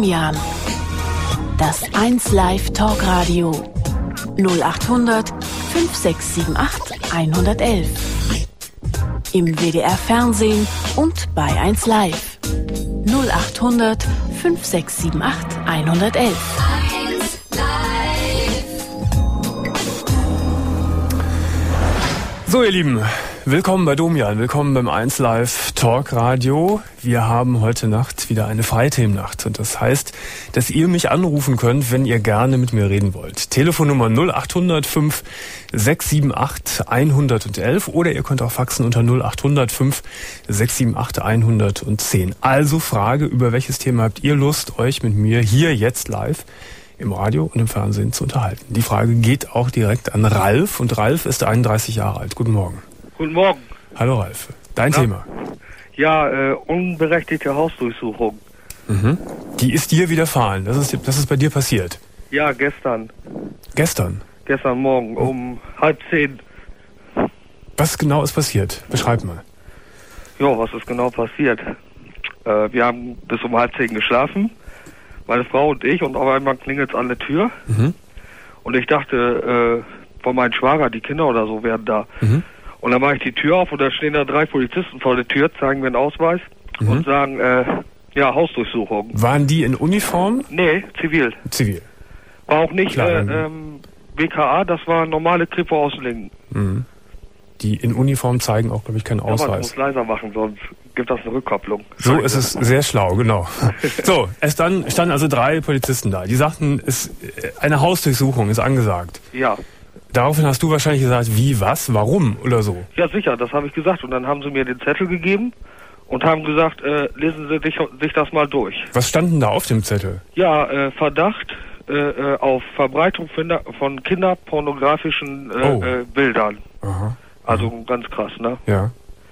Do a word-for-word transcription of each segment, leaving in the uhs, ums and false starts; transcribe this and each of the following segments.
Domian. Das eins Live Talkradio. null acht hundert fünf sechs sieben acht eins eins eins. Im W D R Fernsehen und bei eins Live. null acht hundert fünf sechs sieben acht eins eins eins. So, ihr Lieben, willkommen bei Domian, willkommen beim eins Live Talk Radio. Wir haben heute Nacht wieder eine Freithemennacht und das heißt, dass ihr mich anrufen könnt, wenn ihr gerne mit mir reden wollt. Telefonnummer null acht hundert fünf sechs sieben acht eins eins eins oder ihr könnt auch faxen unter null acht hundert fünf sechs sieben acht eins eins zehn. Also Frage, über welches Thema habt ihr Lust, euch mit mir hier jetzt live im Radio und im Fernsehen zu unterhalten? Die Frage geht auch direkt an Ralf und Ralf ist einunddreißig Jahre alt. Guten Morgen. Guten Morgen. Hallo Ralf. Dein Na? Thema? Ja, äh, unberechtigte Hausdurchsuchung. Mhm. Die ist dir widerfahren. Das ist, das ist bei dir passiert. Ja, gestern. Gestern? Gestern Morgen oh. um halb zehn. Was genau ist passiert? Beschreib mal. Ja, was ist genau passiert? Äh, wir haben bis um halb zehn geschlafen. Meine Frau und ich, und auf einmal klingelt es an der Tür. Mhm. Und ich dachte, äh, von meinem Schwager, die Kinder oder so werden da. Mhm. Und dann mache ich die Tür auf und da stehen da drei Polizisten vor der Tür, zeigen mir einen Ausweis mhm. und sagen, äh, ja, Hausdurchsuchung. Waren die in Uniform? Nee, zivil. Zivil. War auch nicht Klar, äh, ähm, W K A, das war normale Kripo aus Lingen. Mhm. Die in Uniform zeigen auch, glaube ich, keinen Ausweis. Ja, man muss leiser machen, sonst gibt das eine Rückkopplung. So ist es sehr schlau, genau. So, es dann standen also drei Polizisten da. Die sagten, es, eine Hausdurchsuchung ist angesagt. Ja. Daraufhin hast du wahrscheinlich gesagt, wie, was, warum oder so? Ja, sicher, das habe ich gesagt. Und dann haben sie mir den Zettel gegeben und haben gesagt, äh, lesen Sie sich, sich das mal durch. Was stand denn da auf dem Zettel? Ja, äh, Verdacht äh, auf Verbreitung von kinderpornografischen äh, oh. äh, Bildern. Aha. Also mhm. ganz krass, ne? Ja.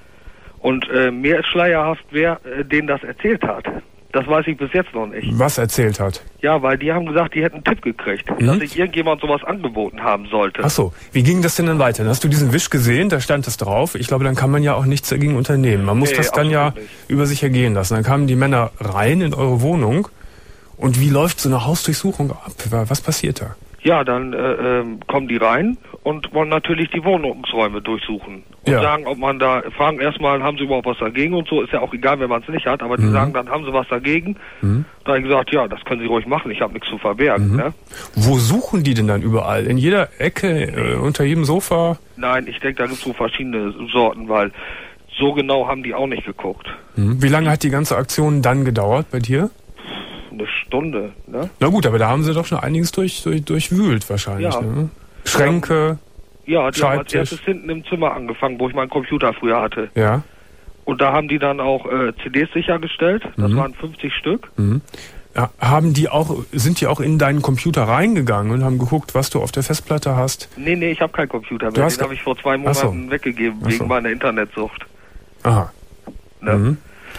Und äh, mir ist schleierhaft, wer äh, denen das erzählt hat. Das weiß ich bis jetzt noch nicht. Was erzählt hat? Ja, weil die haben gesagt, die hätten einen Tipp gekriegt, mhm. dass sich irgendjemand sowas angeboten haben sollte. Ach so, wie ging das denn dann weiter? Dann hast du diesen Wisch gesehen, da stand es drauf. Ich glaube, dann kann man ja auch nichts dagegen unternehmen. Man muss nee, das dann ja nicht über sich ergehen lassen. Dann kamen die Männer rein in eure Wohnung. Und wie läuft so eine Hausdurchsuchung ab? Was passiert da? Ja, dann äh, äh, kommen die rein und wollen natürlich die Wohnungsräume durchsuchen. Und ja. sagen, ob man da, fragen erstmal, haben sie überhaupt was dagegen und so, ist ja auch egal, wenn man es nicht hat, aber die mhm. sagen, dann haben sie was dagegen. Mhm. Da habe ich gesagt, ja, das können sie ruhig machen, ich habe nichts zu verbergen. Mhm. Ne? Wo suchen die denn dann überall? In jeder Ecke, äh, unter jedem Sofa? Nein, ich denke, da gibt es so verschiedene Sorten, weil so genau haben die auch nicht geguckt. Mhm. Wie lange hat die ganze Aktion dann gedauert bei dir? Eine Stunde, ne? Na gut, aber da haben sie doch schon einiges durch, durch, durchwühlt wahrscheinlich, ja. ne? Schränke, ja, die Schreibtisch. haben als erstes hinten im Zimmer angefangen, wo ich meinen Computer früher hatte. Ja. Und da haben die dann auch äh, C Ds sichergestellt, das mhm. waren fünfzig Stück. Mhm. Ja, haben die auch, sind die auch in deinen Computer reingegangen und haben geguckt, was du auf der Festplatte hast? Nee, nee, ich habe keinen Computer mehr, den habe ich vor zwei Monaten so. weggegeben, Ach wegen so. meiner Internetsucht. Aha. Ne? Mhm.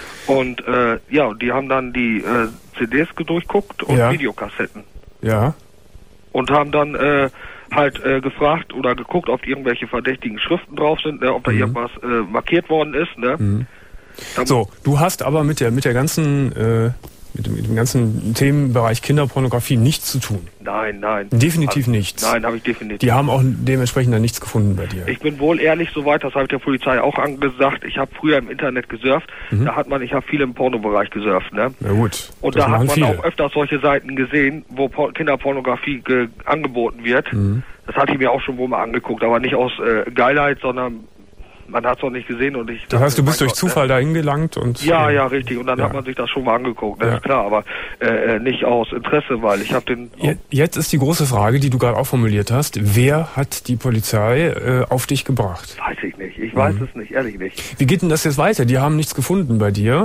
Und äh, ja, die haben dann die äh, C Ds durchguckt und ja. Videokassetten. Ja. Und haben dann äh, halt äh, gefragt oder geguckt, ob irgendwelche verdächtigen Schriften drauf sind, ne, ob da mhm. irgendwas äh, markiert worden ist. Ne? Mhm. So, du hast aber mit der mit der ganzen äh, mit dem, mit dem ganzen Themenbereich Kinderpornografie nichts zu tun. Nein, nein. Definitiv hab, nichts. Nein, habe ich definitiv. Die haben auch dementsprechend dann nichts gefunden bei dir. Ich bin wohl ehrlich soweit, das habe ich der Polizei auch angesagt. Ich habe früher im Internet gesurft. Mhm. Da hat man, ich habe viel im Pornobereich gesurft, ne? Na gut. Und da hat man viele. auch öfters solche Seiten gesehen, wo Por- Kinderpornografie ge- angeboten wird. Mhm. Das hatte ich mir auch schon wohl mal angeguckt, aber nicht aus äh, Geilheit, sondern man hat es noch nicht gesehen und ich... Das heißt, du bist durch Gott, Zufall ne? dahin gelangt und... Ja, ja, richtig. Und dann ja. hat man sich das schon mal angeguckt, das ja. ist klar. Aber äh, nicht aus Interesse, weil ich habe den... Jetzt ist die große Frage, die du gerade auch formuliert hast. Wer hat die Polizei äh, auf dich gebracht? Weiß ich nicht. Ich weiß mhm. es nicht, ehrlich nicht. Wie geht denn das jetzt weiter? Die haben nichts gefunden bei dir.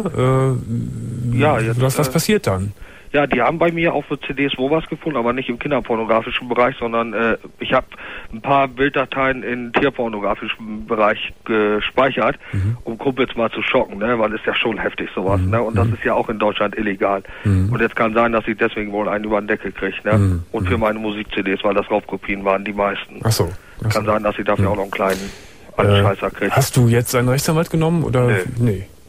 Äh, ja, jetzt... Was, was äh, passiert dann? Ja, die haben bei mir auch für C Ds wo was gefunden, aber nicht im kinderpornografischen Bereich, sondern äh, ich habe ein paar Bilddateien im tierpornografischen Bereich gespeichert, mhm. um Kumpels mal zu schocken, ne, weil ist ja schon heftig sowas, mhm. ne, und das ist ja auch in Deutschland illegal. Mhm. Und jetzt kann sein, dass ich deswegen wohl einen über den Deckel kriege, ne, mhm. und für meine Musik-C Ds, weil das Raubkopien waren, die meisten. Ach so. Ach kann so. sein, dass ich dafür mhm. auch noch einen kleinen äh, Scheißer kriege. Hast du jetzt einen Rechtsanwalt genommen oder? Nee. Nee. Nee,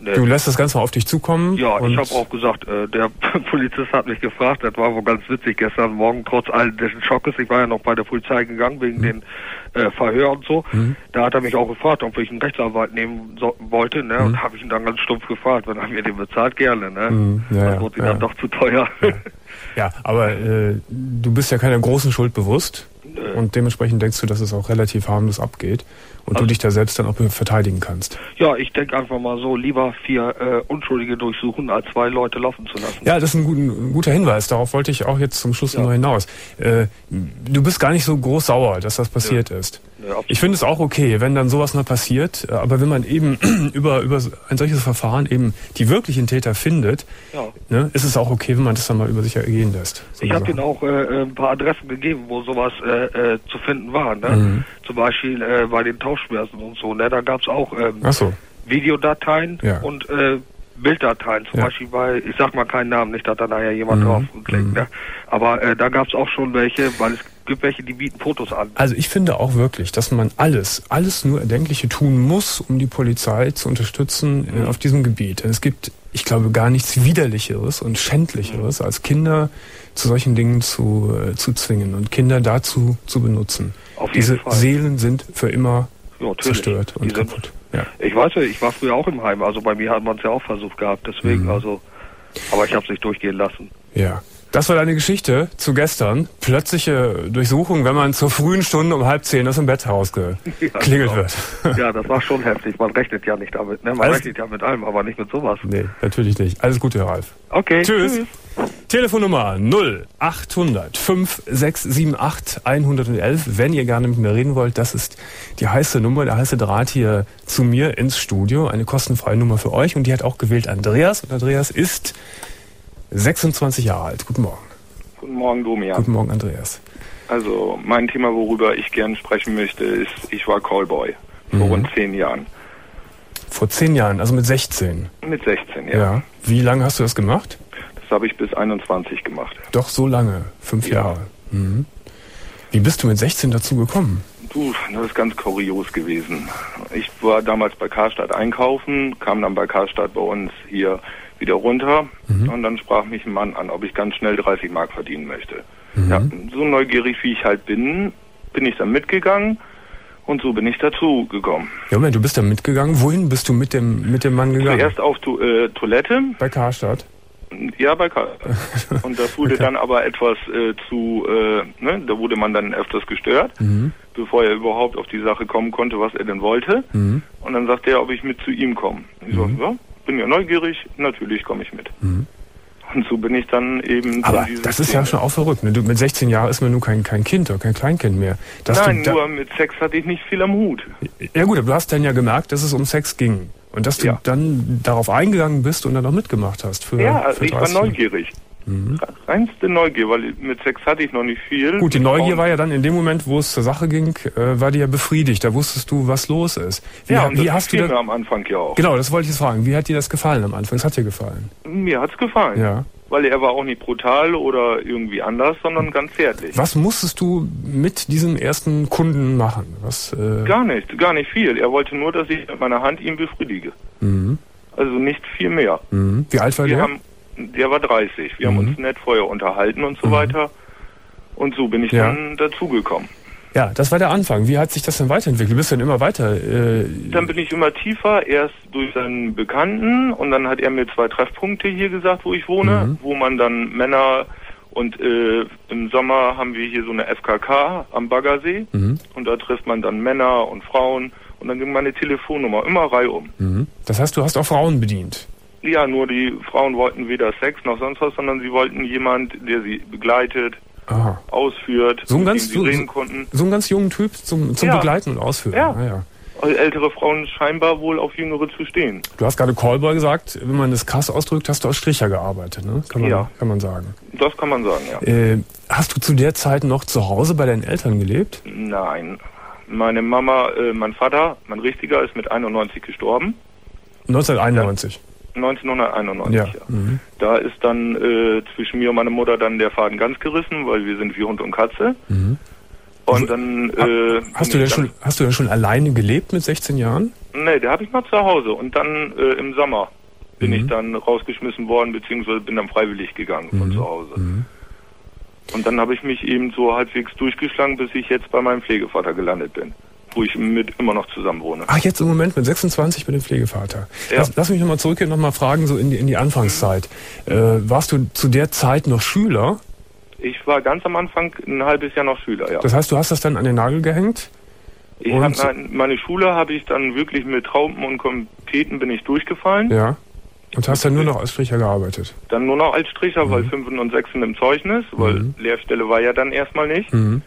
Nee. Du lässt das Ganze mal auf dich zukommen? Ja, ich habe auch gesagt, äh, der Polizist hat mich gefragt, das war wohl ganz witzig gestern Morgen, trotz all des Schockes, ich war ja noch bei der Polizei gegangen wegen mhm. den äh, Verhör und so, mhm. da hat er mich auch gefragt, ob ich einen Rechtsanwalt nehmen so, wollte, ne, mhm. und habe ich ihn dann ganz stumpf gefragt, wenn er mir den bezahlt, gerne, ne, mhm. ja, das ja, wurde ihm ja. dann doch zu teuer. Ja, ja aber äh, du bist ja keiner großen Schuld bewusst. Und dementsprechend denkst du, dass es auch relativ harmlos abgeht und also, du dich da selbst dann auch verteidigen kannst. Ja, ich denke einfach mal so, lieber vier äh, Unschuldige durchsuchen, als zwei Leute laufen zu lassen. Ja, das ist ein, gut, ein guter Hinweis. Darauf wollte ich auch jetzt zum Schluss ja. noch hinaus. Äh, du bist gar nicht so groß sauer, dass das passiert ja. ist. Ja, ich finde es auch okay, wenn dann sowas mal passiert, aber wenn man eben über, über ein solches Verfahren eben die wirklichen Täter findet, ja. ne, ist es auch okay, wenn man das dann mal über sich ergehen lässt. So ich habe denen auch äh, ein paar Adressen gegeben, wo sowas äh, äh, zu finden war. Ne? Mhm. Zum Beispiel äh, bei den Tauschbörsen und so. Ne? Da gab es auch ähm, Ach so. Videodateien ja. und äh, Bilddateien. Zum ja. Beispiel bei, ich sag mal keinen Namen, nicht, dass da nachher jemand mhm. draufklickt. Mhm. Ne? Aber äh, da gab es auch schon welche, weil es gibt welche, die bieten Fotos an. Also ich finde auch wirklich, dass man alles, alles nur Erdenkliche tun muss, um die Polizei zu unterstützen mhm. äh, auf diesem Gebiet. Es gibt, ich glaube, gar nichts Widerlicheres und Schändlicheres, mhm. als Kinder zu solchen Dingen zu, äh, zu zwingen und Kinder dazu zu benutzen. Auf jeden Diese Fall. Seelen sind für immer ja, zerstört und die sind, kaputt. Ja. Ich weiß ja, ich war früher auch im Heim, also bei mir hat man es ja auch versucht gehabt, deswegen, mhm. also, aber ich habe es nicht durchgehen lassen. Ja. Das war deine Geschichte zu gestern. Plötzliche Durchsuchung, wenn man zur frühen Stunde um halb zehn aus dem Bett rausgeklingelt ja, wird. Ja, das war schon heftig. Man rechnet ja nicht damit. Ne? Man Alles rechnet ja mit allem, aber nicht mit sowas. Nee, natürlich nicht. Alles Gute, Herr Ralf. Okay. Tschüss. Tschüss. Telefonnummer null acht hundert fünf sechs sieben acht hundertelf. Wenn ihr gerne mit mir reden wollt, das ist die heiße Nummer, der heiße Draht hier zu mir ins Studio. Eine kostenfreie Nummer für euch. Und die hat auch gewählt Andreas. Und Andreas ist sechsundzwanzig Jahre alt. Guten Morgen. Guten Morgen, Domian. Guten Morgen, Andreas. Also, mein Thema, worüber ich gern sprechen möchte, ist, ich war Callboy. Vor mhm. rund zehn Jahren. Vor zehn Jahren, also mit sechzehn? Mit sechzehn, ja. ja. Wie lange hast du das gemacht? Das habe ich bis einundzwanzig gemacht. Doch so lange? Fünf ja. Jahre? Mhm. Wie bist du mit sechzehn dazu gekommen? Du, das ist ganz kurios gewesen. Ich war damals bei Karstadt einkaufen, kam dann bei Karstadt bei uns hier wieder runter mhm. und dann sprach mich ein Mann an, ob ich ganz schnell dreißig Mark verdienen möchte. Mhm. Ja, so neugierig wie ich halt bin, bin ich dann mitgegangen und so bin ich dazu gekommen. Ja, Moment, du bist dann mitgegangen. Wohin bist du mit dem mit dem Mann gegangen? Zuerst auf to- äh, Toilette. Bei Karstadt? Ja, bei Karstadt. Und das wurde okay. dann aber etwas äh, zu, äh, ne, da wurde man dann öfters gestört, mhm. bevor er überhaupt auf die Sache kommen konnte, was er denn wollte. Mhm. Und dann sagte er, ob ich mit zu ihm komme. Ich mhm. so, ja, bin ja neugierig, natürlich komme ich mit. Mhm. Und so bin ich dann eben... Aber das ist Szene. Ja schon auch verrückt. Ne? Du, mit sechzehn Jahren ist man nur kein, kein Kind oder kein Kleinkind mehr. Dass Nein, du nur mit Sex hatte ich nicht viel am Hut. Ja gut, aber du hast dann ja gemerkt, dass es um Sex ging. Und dass du ja. dann darauf eingegangen bist und dann auch mitgemacht hast. Für, ja, also für ich war neugierig. Mhm. Reinste Neugier, weil mit Sex hatte ich noch nicht viel. Gut, die Neugier war ja dann in dem Moment, wo es zur Sache ging, äh, war die ja befriedigt. Da wusstest du, was los ist. Wie, ja, und wie das hast du mir am Anfang ja auch. Genau, das wollte ich jetzt fragen. Wie hat dir das gefallen am Anfang? Es hat dir gefallen? Mir hat's gefallen. Ja. Weil er war auch nicht brutal oder irgendwie anders, sondern ganz zärtlich. Was musstest du mit diesem ersten Kunden machen? Was, äh gar nicht, gar nicht viel. Er wollte nur, dass ich mit meiner Hand ihn befriedige. Mhm. Also nicht viel mehr. Mhm. Wie alt war Wir der? Haben, der war dreißig. Wir mhm. haben uns nett vorher unterhalten und so mhm. weiter. Und so bin ich ja. dann dazugekommen. Ja, das war der Anfang. Wie hat sich das denn weiterentwickelt? Du bist dann immer weiter... Äh dann bin ich immer tiefer, erst durch seinen Bekannten und dann hat er mir zwei Treffpunkte hier gesagt, wo ich wohne, mhm. wo man dann Männer und äh, im Sommer haben wir hier so eine F K K am Baggersee mhm. und da trifft man dann Männer und Frauen und dann ging meine Telefonnummer immer reihum. Mhm. Das heißt, du hast auch Frauen bedient? Ja, nur die Frauen wollten weder Sex noch sonst was, sondern sie wollten jemand, der sie begleitet, Aha. ausführt, so ein ganz, sie reden konnten. So einen ganz jungen Typ zum, zum ja. Begleiten und Ausführen. Ja. Ah, ja. Also ältere Frauen scheinbar wohl auf Jüngere zu stehen. Du hast gerade Callboy gesagt, wenn man das krass ausdrückt, hast du als Stricher gearbeitet, ne? Kann man, ja. kann man sagen. Das kann man sagen, ja. Äh, hast du zu der Zeit noch zu Hause bei deinen Eltern gelebt? Nein. Meine Mama, äh, mein Vater, mein richtiger, ist mit einundneunzig gestorben. neunzehnhunderteinundneunzig? Ja. neunzehnhunderteinundneunzig, ja. ja. Mhm. Da ist dann äh, zwischen mir und meiner Mutter dann der Faden ganz gerissen, weil wir sind wie Hund und Katze. Mhm. Und dann... Äh, hast, du denn schon, hast du denn schon alleine gelebt mit sechzehn Jahren? Nee, der habe ich mal zu Hause. Und dann äh, im Sommer bin mhm. ich dann rausgeschmissen worden, beziehungsweise bin dann freiwillig gegangen von mhm. zu Hause. Mhm. Und dann habe ich mich eben so halbwegs durchgeschlagen, bis ich jetzt bei meinem Pflegevater gelandet bin, wo ich mit immer noch zusammen wohne. Ach, jetzt im Moment mit sechsundzwanzig mit dem Pflegevater. Ja. Lass, lass mich nochmal zurückgehen, nochmal fragen, so in die, in die Anfangszeit. Mhm. Äh, warst du zu der Zeit noch Schüler? Ich war ganz am Anfang ein halbes Jahr noch Schüler, ja. Das heißt, du hast das dann an den Nagel gehängt? Ich hab, meine Schule habe ich dann wirklich mit Raupen und Kompeten bin ich durchgefallen. Ja. Und hast dann nur noch als Stricher gearbeitet? Dann nur noch als Stricher, mhm. weil Fünfen und Sechsen im Zeugnis, weil mhm. Lehrstelle war ja dann erstmal nicht. Mhm.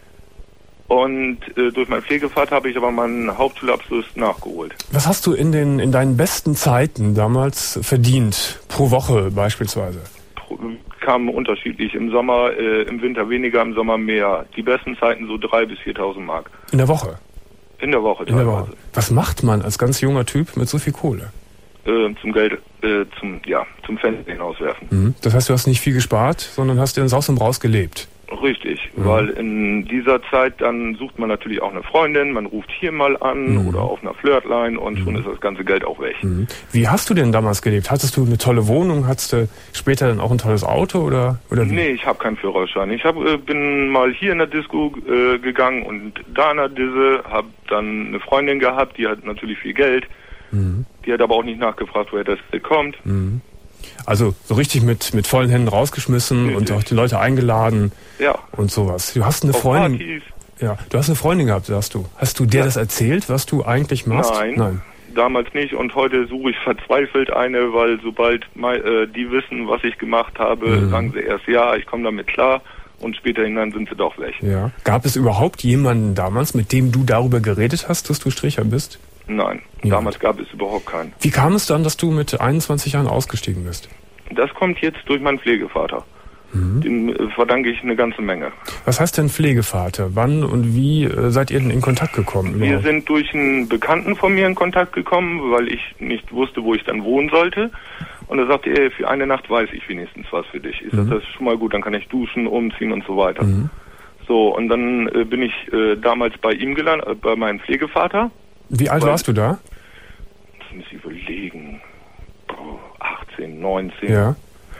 Und äh, durch meinen Pflegevater habe ich aber meinen Hauptschulabschluss nachgeholt. Was hast du in den in deinen besten Zeiten damals verdient? Pro Woche beispielsweise? Pro, kam unterschiedlich. Im Sommer, äh, im Winter weniger, im Sommer mehr. Die besten Zeiten so drei bis viertausend Mark. In der Woche? In der Woche. In der Woche. Was macht man als ganz junger Typ mit so viel Kohle? Äh, zum Geld, äh, zum ja, zum Fenster hinauswerfen. Mhm. Das heißt, du hast nicht viel gespart, sondern hast in Saus und Braus gelebt. Richtig, mhm. weil in dieser Zeit dann sucht man natürlich auch eine Freundin, man ruft hier mal an mhm. oder auf einer Flirtline und mhm. schon ist das ganze Geld auch weg. Mhm. Wie hast du denn damals gelebt? Hattest du eine tolle Wohnung? Hattest du später dann auch ein tolles Auto oder oder wie? Nee, ich habe keinen Führerschein. Ich hab, äh, bin mal hier in der Disco äh, gegangen und da in der Disse, habe dann eine Freundin gehabt, die hat natürlich viel Geld. Mhm. Die hat aber auch nicht nachgefragt, woher das Geld kommt. Mhm. Also so richtig mit mit vollen Händen rausgeschmissen richtig. Und auch die Leute eingeladen ja. und sowas. Du hast eine auf Freundin. Partys. Ja, du hast eine Freundin gehabt, sagst du. Hast du der ja. das erzählt, was du eigentlich machst? Nein, Nein, damals nicht. Und heute suche ich verzweifelt eine, weil sobald mein, äh, die wissen, was ich gemacht habe, mhm. sagen sie erst ja, ich komme damit klar. Und später hinein sind sie doch weg. Ja. Gab es überhaupt jemanden damals, mit dem du darüber geredet hast, dass du Stricher bist? Nein, Niemand. Damals gab es überhaupt keinen. Wie kam es dann, dass du mit einundzwanzig Jahren ausgestiegen bist? Das kommt jetzt durch meinen Pflegevater. Mhm. Dem äh, verdanke ich eine ganze Menge. Was heißt denn Pflegevater? Wann und wie äh, seid ihr denn in Kontakt gekommen? Wir überhaupt? sind durch einen Bekannten von mir in Kontakt gekommen, weil ich nicht wusste, wo ich dann wohnen sollte. Und er sagte, ey, für eine Nacht weiß ich wenigstens was für dich. Ich mhm. sag, das ist schon mal gut, dann kann ich duschen, umziehen und so weiter. Mhm. So, und dann äh, bin ich äh, damals bei ihm gelandet, äh, bei meinem Pflegevater. Wie alt weil, warst du da? Das muss ich überlegen. Boah, achtzehn, neunzehn. Ja.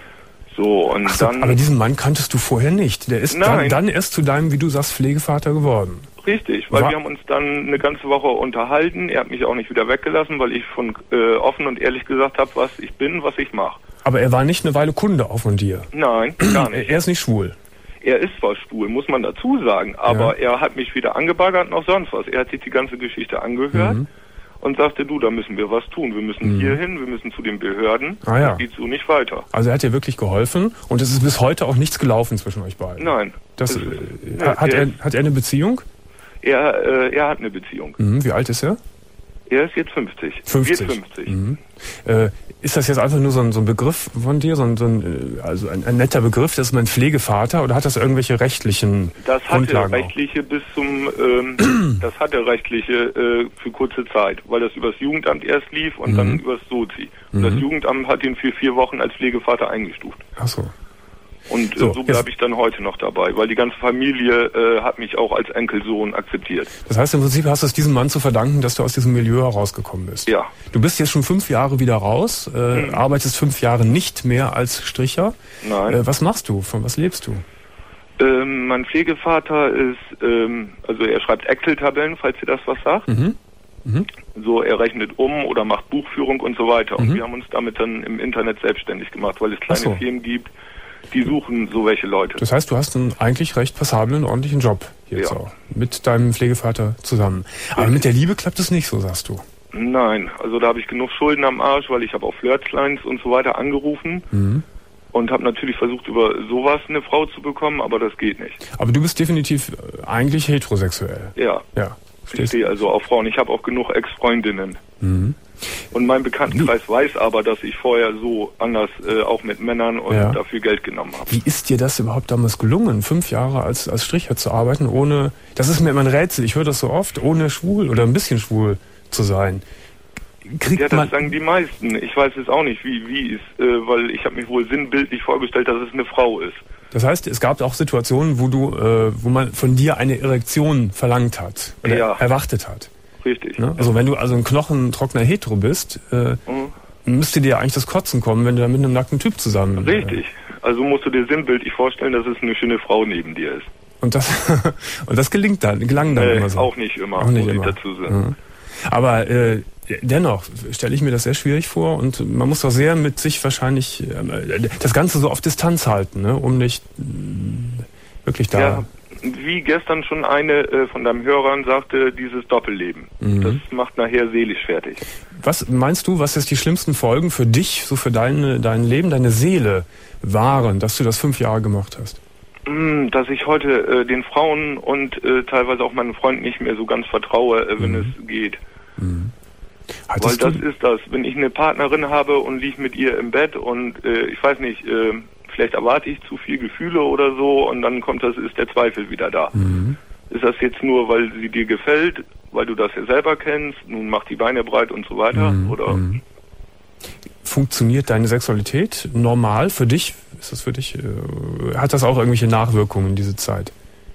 So, und so, dann... Aber diesen Mann kanntest du vorher nicht. Der ist dann, dann erst zu deinem, wie du sagst, Pflegevater geworden. Richtig, weil War wir haben uns dann eine ganze Woche unterhalten. Er hat mich auch nicht wieder weggelassen, weil ich von äh, offen und ehrlich gesagt habe, was ich bin, was ich mache. Aber er war nicht eine Weile Kunde auch von dir? Nein, gar nicht. Er ist nicht schwul? Er ist zwar schwul, muss man dazu sagen, aber ja. er hat mich wieder angebaggert und auch sonst was. Er hat sich die ganze Geschichte angehört mhm. und sagte, du, da müssen wir was tun. Wir müssen mhm. hier hin, wir müssen zu den Behörden. Ah, ja. Das geht so nicht weiter. Also er hat dir wirklich geholfen und es ist bis heute auch nichts gelaufen zwischen euch beiden? Nein. Das, äh, hat, er, hat er eine Beziehung? Er, äh, er hat eine Beziehung. Mhm. Wie alt ist er? Er ist jetzt fünfzig. fünfzig. Wird fünfzig. Mhm. Äh, ist das jetzt einfach nur so ein, so ein Begriff von dir, so ein, so ein, also ein, ein netter Begriff, das ist mein Pflegevater, oder hat das irgendwelche rechtlichen das Grundlagen? Das hatte rechtliche bis zum, ähm, das hatte rechtliche äh, für kurze Zeit, weil das übers Jugendamt erst lief und mhm. dann übers Sozi. Und mhm. das Jugendamt hat ihn für vier Wochen als Pflegevater eingestuft. Ach so. Und so, so bleibe ich dann heute noch dabei, weil die ganze Familie äh, hat mich auch als Enkelsohn akzeptiert. Das heißt, im Prinzip hast du es diesem Mann zu verdanken, dass du aus diesem Milieu herausgekommen bist. Ja. Du bist jetzt schon fünf Jahre wieder raus, äh, mhm. arbeitest fünf Jahre nicht mehr als Stricher. Nein. Äh, was machst du? Von was lebst du? Ähm, mein Pflegevater ist, ähm, also er schreibt Excel-Tabellen, falls ihr das was sagt. Mhm. Mhm. So, er rechnet um oder macht Buchführung und so weiter. Mhm. Und wir haben uns damit dann im Internet selbstständig gemacht, weil es kleine so. Firmen gibt, die suchen so welche Leute. Das heißt, du hast einen eigentlich recht passablen, ordentlichen Job jetzt ja. auch. Mit deinem Pflegevater zusammen. Aber mit der Liebe klappt es nicht, so sagst du. Nein, also da habe ich genug Schulden am Arsch, weil ich habe auf Flirtlines und so weiter angerufen. Mhm. Und habe natürlich versucht, über sowas eine Frau zu bekommen, aber das geht nicht. Aber du bist definitiv eigentlich heterosexuell. Ja. Ja. Ich stehe also auf Frauen. Ich habe auch genug Ex-Freundinnen. Mhm. Und mein Bekanntenkreis weiß aber, dass ich vorher so anders äh, auch mit Männern und ja. dafür Geld genommen habe. Wie ist dir das überhaupt damals gelungen, fünf Jahre als, als Stricher zu arbeiten, ohne, das ist mir immer ein Rätsel, ich höre das so oft, ohne schwul oder ein bisschen schwul zu sein? Kriegt ja, das man sagen die meisten. Ich weiß es auch nicht, wie wie ist, äh, weil ich habe mich wohl sinnbildlich vorgestellt, dass es eine Frau ist. Das heißt, es gab auch Situationen, wo du, äh, wo man von dir eine Erektion verlangt hat oder ja. erwartet hat. Richtig. Ne? Also wenn du also ein knochentrockener Hetero bist, äh, mhm. müsste dir eigentlich das Kotzen kommen, wenn du da mit einem nackten Typ zusammen bist. Richtig. Also musst du dir sinnbildlich vorstellen, dass es eine schöne Frau neben dir ist. Und das und das gelingt dann, gelang dann äh, immer so. Auch nicht immer, auch nicht muss immer. ich dazu sagen. Ja. Aber äh, dennoch stelle ich mir das sehr schwierig vor und man muss doch sehr mit sich wahrscheinlich äh, das Ganze so auf Distanz halten, ne, um nicht äh, wirklich da... Ja, wie gestern schon eine äh, von deinen Hörern sagte, dieses Doppelleben, mhm. das macht nachher seelisch fertig. Was meinst du, was jetzt die schlimmsten Folgen für dich, so für deine, dein Leben, deine Seele waren, dass du das fünf Jahre gemacht hast? Dass ich heute äh, den Frauen und äh, teilweise auch meinen Freunden nicht mehr so ganz vertraue, äh, wenn mhm. es geht. Mhm. Weil das ist das, wenn ich eine Partnerin habe und liege mit ihr im Bett und äh, ich weiß nicht, äh, vielleicht erwarte ich zu viel Gefühle oder so und dann kommt das, ist der Zweifel wieder da. Mhm. Ist das jetzt nur, weil sie dir gefällt, weil du das ja selber kennst, nun mach die Beine breit und so weiter, mhm. oder? Mhm. Funktioniert deine Sexualität normal für dich? Ist das für dich, äh, hat das auch irgendwelche Nachwirkungen diese Zeit?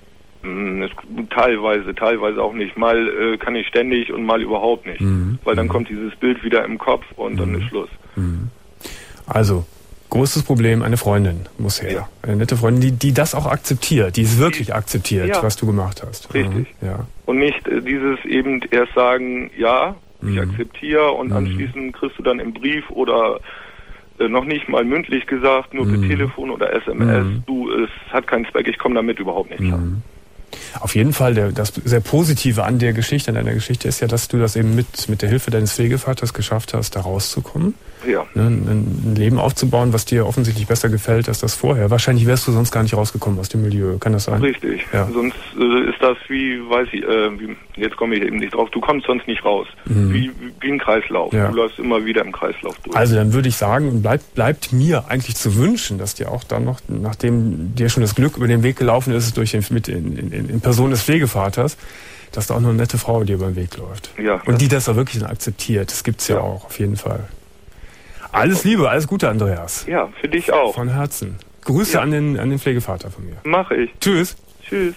Es, teilweise, teilweise auch nicht. Mal äh, kann ich ständig und mal überhaupt nicht. Mhm. Weil dann mhm. kommt dieses Bild wieder im Kopf und mhm. dann ist Schluss. Mhm. Also, größtes Problem, eine Freundin muss her. Ja. Eine nette Freundin, die, die das auch akzeptiert, die es wirklich akzeptiert, ja. was du gemacht hast. Richtig. Mhm. Ja. Und nicht äh, dieses eben erst sagen, ja, ich mhm. akzeptiere und mhm. anschließend kriegst du dann im Brief oder äh, noch nicht mal mündlich gesagt, nur per mhm. Telefon oder S M S, mhm. du, es hat keinen Zweck, ich komme damit überhaupt nicht klar. Mhm. Auf jeden Fall, der, das sehr Positive an der Geschichte, an deiner Geschichte ist ja, dass du das eben mit, mit der Hilfe deines Pflegevaters geschafft hast, da rauszukommen. Ja. Ne, ein, ein Leben aufzubauen, was dir offensichtlich besser gefällt als das vorher. Wahrscheinlich wärst du sonst gar nicht rausgekommen aus dem Milieu. Kann das sein? Richtig. Ja. Sonst äh, ist das wie, weiß ich, äh, wie, jetzt komme ich eben nicht drauf, du kommst sonst nicht raus. Mhm. Wie, wie ein Kreislauf. Ja. Du läufst immer wieder im Kreislauf durch. Also dann würde ich sagen, bleibt, bleibt mir eigentlich zu wünschen, dass dir auch dann noch, nachdem dir schon das Glück über den Weg gelaufen ist, durch den, mit in, in, in Person des Pflegevaters, dass da auch noch eine nette Frau dir über den Weg läuft. Ja. Und die das auch wirklich dann akzeptiert. Das gibt's ja, ja auch, auf jeden Fall. Alles Liebe, alles Gute, Andreas. Ja, für dich auch. Von Herzen. Grüße ja. an den, an den Pflegevater von mir. Mach ich. Tschüss. Tschüss.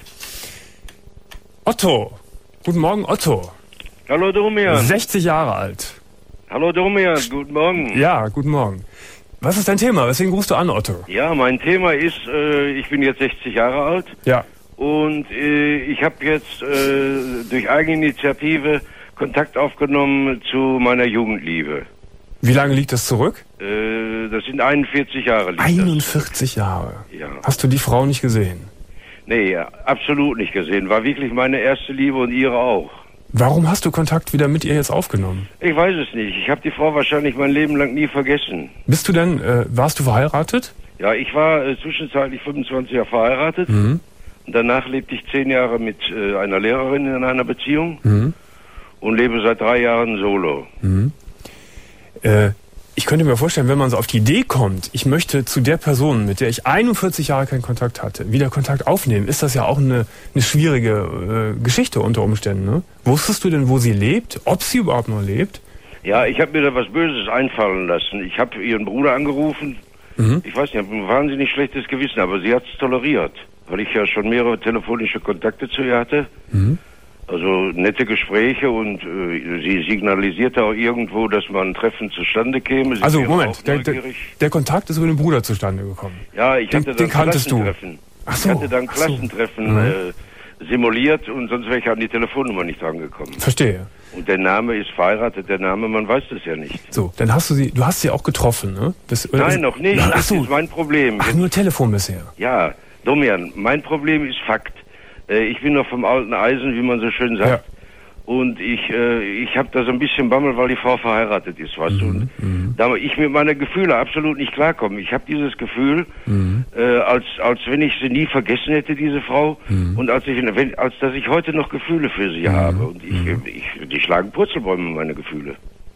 Otto. Guten Morgen, Otto. Hallo, Domian. sechzig Jahre alt. Hallo, Domian. Guten Morgen. Ja, guten Morgen. Was ist dein Thema? Weswegen rufst du an, Otto? Ja, mein Thema ist, äh, ich bin jetzt sechzig Jahre alt. Ja. Und äh, ich habe jetzt äh, durch Eigeninitiative Kontakt aufgenommen zu meiner Jugendliebe. Wie lange liegt das zurück? Äh, das sind einundvierzig Jahre. Liegt einundvierzig das. Jahre? Ja. Hast du die Frau nicht gesehen? Nee, absolut nicht gesehen. War wirklich meine erste Liebe und ihre auch. Warum hast du Kontakt wieder mit ihr jetzt aufgenommen? Ich weiß es nicht. Ich habe die Frau wahrscheinlich mein Leben lang nie vergessen. Bist du denn, äh, warst du verheiratet? Ja, ich war äh, zwischenzeitlich fünfundzwanzig Jahre verheiratet. Mhm. Und danach lebte ich zehn Jahre mit äh, einer Lehrerin in einer Beziehung. Mhm. Und lebe seit drei Jahren solo. Mhm. Äh, ich könnte mir vorstellen, wenn man so auf die Idee kommt, ich möchte zu der Person, mit der ich einundvierzig Jahre keinen Kontakt hatte, wieder Kontakt aufnehmen, ist das ja auch eine, eine schwierige äh, Geschichte unter Umständen. Ne? Wusstest du denn, wo sie lebt? Ob sie überhaupt noch lebt? Ja, ich habe mir da was Böses einfallen lassen. Ich habe ihren Bruder angerufen. Mhm. Ich weiß nicht, ich habe ein wahnsinnig schlechtes Gewissen, aber sie hat es toleriert. Weil ich ja schon mehrere telefonische Kontakte zu ihr hatte. Mhm. Also nette Gespräche und äh, sie signalisierte auch irgendwo, dass man ein Treffen zustande käme. Sie also Moment, der, der, der Kontakt ist über den Bruder zustande gekommen? Ja, ich den, hatte dann den kanntest Klassentreffen. Du. Ach so, ich hatte dann Klassentreffen so. äh, simuliert und sonst wäre ich an die Telefonnummer nicht rangekommen. Verstehe. Und der Name ist verheiratet, der Name, man weiß das ja nicht. So, dann hast du sie, du hast sie auch getroffen, ne? Das, Nein, das, noch nicht, ach, das so. ist mein Problem. Ach, Jetzt, nur Telefon bisher? Ja, Domian, mein Problem ist Fakt. Äh, ich bin noch vom alten Eisen, wie man so schön sagt. Ja. Und ich äh, ich habe da so ein bisschen Bammel, weil die Frau verheiratet ist, weißt mhm, du. Und mhm. da ich mit meinen Gefühlen absolut nicht klarkomme. Ich habe dieses Gefühl, mhm. äh, als als wenn ich sie nie vergessen hätte, diese Frau. Mhm. Und als ich wenn, als dass ich heute noch Gefühle für sie mhm. habe. Und ich, mhm. ich, ich die schlagen Purzelbäume, meine Gefühle.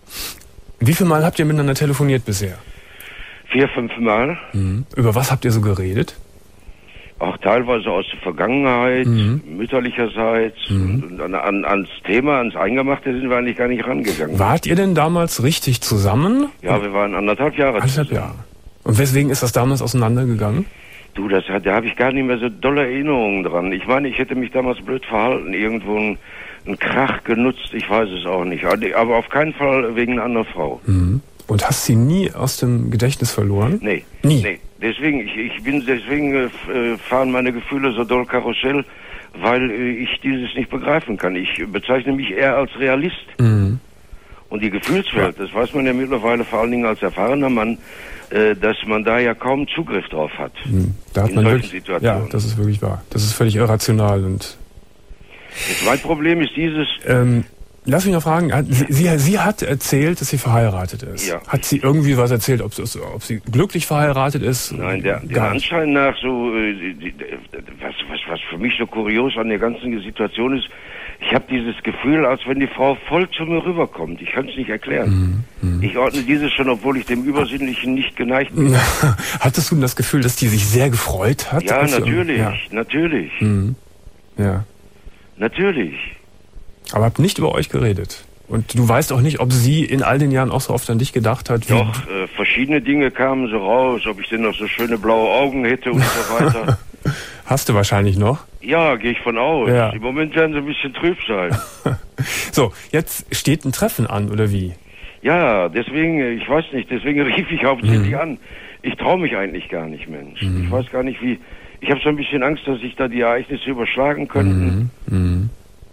Wie viel Mal habt ihr miteinander telefoniert bisher? Vier, fünf Mal. Mhm. Über was habt ihr so geredet? Auch teilweise aus der Vergangenheit, mhm. mütterlicherseits mhm. und, und an, ans Thema, ans Eingemachte sind wir eigentlich gar nicht rangegangen. Wart ihr denn damals richtig zusammen? Ja, wir waren anderthalb Jahre anderthalb zusammen. Jahre. Und weswegen ist das damals auseinandergegangen? Du, das, da habe ich gar nicht mehr so dolle Erinnerungen dran. Ich meine, ich hätte mich damals blöd verhalten, irgendwo ein, ein Krach genutzt, ich weiß es auch nicht. Aber auf keinen Fall wegen einer anderen Frau. Mhm. Und hast sie nie aus dem Gedächtnis verloren? Nee. Nie? Nee. Deswegen, ich, ich bin, deswegen äh, fahren meine Gefühle so doll Karussell, weil äh, ich dieses nicht begreifen kann. Ich bezeichne mich eher als Realist. Mhm. Und die Gefühlswelt, das weiß man ja mittlerweile vor allen Dingen als erfahrener Mann, äh, dass man da ja kaum Zugriff drauf hat. Mhm. Da hat in man solchen wirklich, Situationen. Ja, das ist wirklich wahr. Das ist völlig irrational. Und Jetzt mein Problem ist dieses... Ähm, lass mich noch fragen, hat, sie, sie, sie hat erzählt, dass sie verheiratet ist. Ja. Hat sie irgendwie was erzählt, ob, ob sie glücklich verheiratet ist? Nein, der, der Gar nicht. Anschein nach so, äh, die, die, was, was, was für mich so kurios an der ganzen Situation ist, ich habe dieses Gefühl, als wenn die Frau voll zu mir rüberkommt. Ich kann es nicht erklären. Mhm. Ich ordne dieses schon, obwohl ich dem Übersinnlichen nicht geneigt bin. Hattest du das Gefühl, dass die sich sehr gefreut hat? Ja, Also, natürlich, ja. natürlich, Mhm. Ja. natürlich. Aber habt nicht über euch geredet. Und du weißt auch nicht, ob sie in all den Jahren auch so oft an dich gedacht hat. Wie Doch, äh, verschiedene Dinge kamen so raus, ob ich denn noch so schöne blaue Augen hätte und so weiter. Hast du wahrscheinlich noch. Ja, gehe ich von aus. Ja. Im Moment werden sie ein bisschen trüb sein. So, jetzt steht ein Treffen an, oder wie? Ja, deswegen, ich weiß nicht, deswegen rief ich hauptsächlich mhm. an. Ich traue mich eigentlich gar nicht, Mensch. Mhm. Ich weiß gar nicht, wie... Ich habe so ein bisschen Angst, dass sich da die Ereignisse überschlagen könnten. Mhm. Mhm.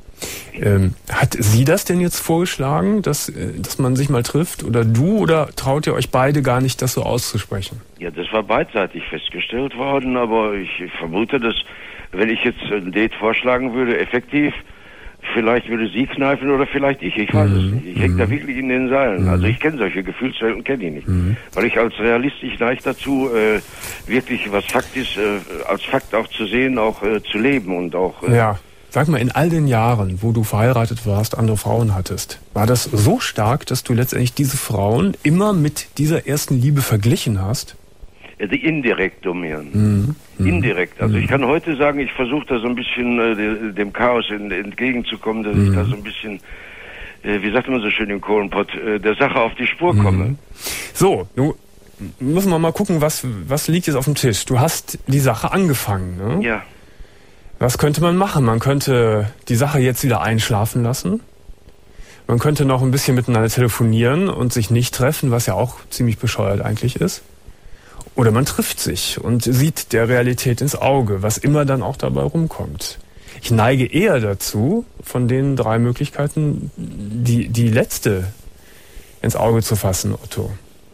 Ähm, hat sie das denn jetzt vorgeschlagen, dass, dass man sich mal trifft? Oder du? Oder traut ihr euch beide gar nicht, das so auszusprechen? Ja, das war beidseitig festgestellt worden, aber ich vermute, dass, wenn ich jetzt ein Date vorschlagen würde, effektiv, vielleicht würde sie kneifen oder vielleicht ich. Ich weiß mhm. es nicht. Ich hänge mhm. da wirklich in den Seilen. Mhm. Also ich kenne solche Gefühlswelten, kenne ich nicht. Mhm. Weil ich als Realist, ich neige dazu, äh, wirklich, was Fakt ist, äh, als Fakt auch zu sehen, auch äh, zu leben und auch... Äh, ja. Sag mal, in all den Jahren, wo du verheiratet warst, andere Frauen hattest, war das so stark, dass du letztendlich diese Frauen immer mit dieser ersten Liebe verglichen hast? Indirekt, Domian. Mhm. Indirekt. Also mhm. ich kann heute sagen, ich versuche da so ein bisschen äh, dem Chaos in, entgegenzukommen, dass mhm. ich da so ein bisschen, äh, wie sagt man so schön im Kohlenpott, äh, der Sache auf die Spur komme. Mhm. So, nun müssen wir mal gucken, was, was liegt jetzt auf dem Tisch. Du hast die Sache angefangen, ne? Ja. Was könnte man machen? Man könnte die Sache jetzt wieder einschlafen lassen. Man könnte noch ein bisschen miteinander telefonieren und sich nicht treffen, was ja auch ziemlich bescheuert eigentlich ist. Oder man trifft sich und sieht der Realität ins Auge, was immer dann auch dabei rumkommt. Ich neige eher dazu, von den drei Möglichkeiten die, die letzte ins Auge zu fassen, Otto.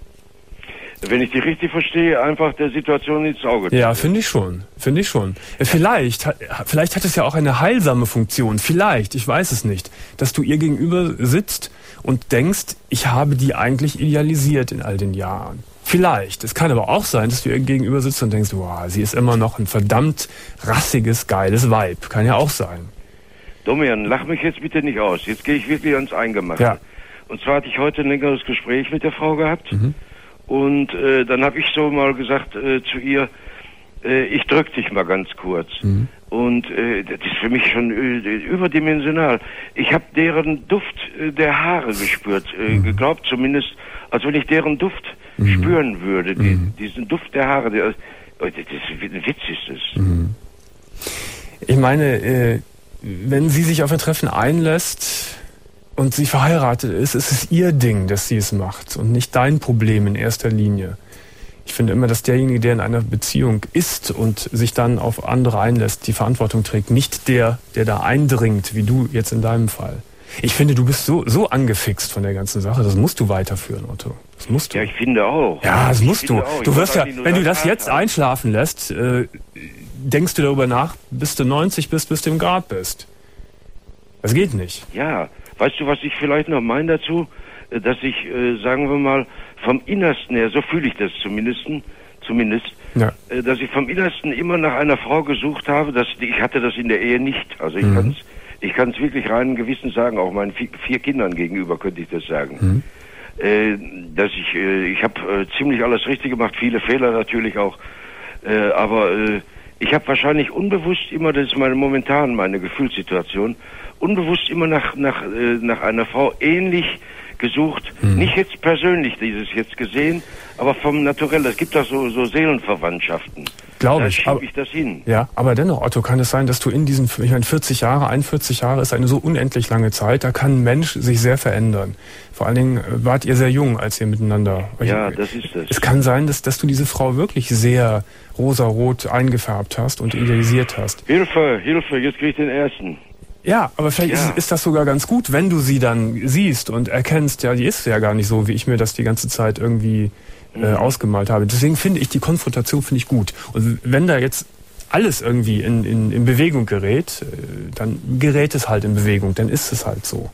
Wenn ich die richtig verstehe, einfach der Situation ins Auge zu Ja, finde ich schon. Finde ich schon. Vielleicht, vielleicht hat es ja auch eine heilsame Funktion. Vielleicht, ich weiß es nicht. Dass du ihr gegenüber sitzt und denkst, ich habe die eigentlich idealisiert in all den Jahren. Vielleicht. Es kann aber auch sein, dass du ihr gegenüber sitzt und denkst, wow, sie ist immer noch ein verdammt rassiges, geiles Weib. Kann ja auch sein. Domian, lach mich jetzt bitte nicht aus. Jetzt gehe ich wirklich ans Eingemachte. Ja. Und zwar hatte ich heute ein längeres Gespräch mit der Frau gehabt. Mhm. Und äh, dann habe ich so mal gesagt äh, zu ihr, äh, ich drück dich mal ganz kurz. Mhm. Und äh, das ist für mich schon äh, überdimensional. Ich habe deren Duft äh, der Haare gespürt, äh, mhm. geglaubt zumindest, als wenn ich deren Duft mhm. spüren würde. Die, mhm. Diesen Duft der Haare, der, oh, das ist, ein Witz ist es. Mhm. Ich meine, äh, wenn sie sich auf ein Treffen einlässt und sie verheiratet ist, ist es ihr Ding, dass sie es macht und nicht dein Problem in erster Linie. Ich finde immer, dass derjenige, der in einer Beziehung ist und sich dann auf andere einlässt, die Verantwortung trägt, nicht der, der da eindringt, wie du jetzt in deinem Fall. Ich finde, du bist so, so angefixt von der ganzen Sache, das musst du weiterführen, Otto. Das musst du. Ja, ich finde auch. Ja, das musst du. Auch. Du Ich wirst ja, wenn du das sagen, jetzt einschlafen lässt, äh, denkst du darüber nach, bis du neunzig bist, bis du im Grab bist. Das geht nicht. Ja, weißt du, was ich vielleicht noch meine dazu? Dass ich, äh, sagen wir mal, vom Innersten her, so fühle ich das zumindest, zumindest, ja. äh, dass ich vom Innersten immer nach einer Frau gesucht habe, dass ich hatte das in der Ehe nicht. Also ich mhm. kann es ich kann's wirklich reinen Gewissens sagen, auch meinen vier, vier Kindern gegenüber könnte ich das sagen. Mhm. Äh, dass ich, äh, ich habe äh, ziemlich alles richtig gemacht, viele Fehler natürlich auch, äh, aber äh, ich habe wahrscheinlich unbewusst immer, das ist meine momentan meine Gefühlssituation, unbewusst immer nach nach äh, nach einer Frau ähnlich gesucht. Hm. Nicht jetzt persönlich dieses jetzt gesehen, aber vom Naturell. Es gibt doch so, so Seelenverwandtschaften. Glaube ich. Da schiebe ich das hin. Ja, aber dennoch, Otto, kann es sein, dass du in diesen, ich meine, vierzig Jahre, einundvierzig Jahre ist eine so unendlich lange Zeit, da kann ein Mensch sich sehr verändern. Vor allen Dingen wart ihr sehr jung, als ihr miteinander... Ja, das ist das. Es kann sein, dass, dass du diese Frau wirklich sehr rosarot eingefärbt hast und idealisiert hast. Hilfe, Hilfe, jetzt krieg ich den ersten. Ja, aber vielleicht ja. Ist, ist das sogar ganz gut, wenn du sie dann siehst und erkennst, ja, die ist ja gar nicht so, wie ich mir das die ganze Zeit irgendwie äh, mhm. ausgemalt habe. Deswegen finde ich die Konfrontation finde ich gut. Und wenn da jetzt alles irgendwie in, in, in Bewegung gerät, äh, dann gerät es halt in Bewegung, dann ist es halt so.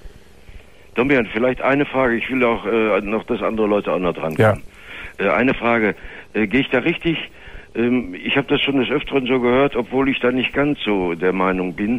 Domian, vielleicht eine Frage, ich will auch äh, noch, dass andere Leute auch noch dran kommen. Ja. Äh, eine Frage, äh, gehe ich da richtig... Ich habe das schon des Öfteren so gehört, obwohl ich da nicht ganz so der Meinung bin,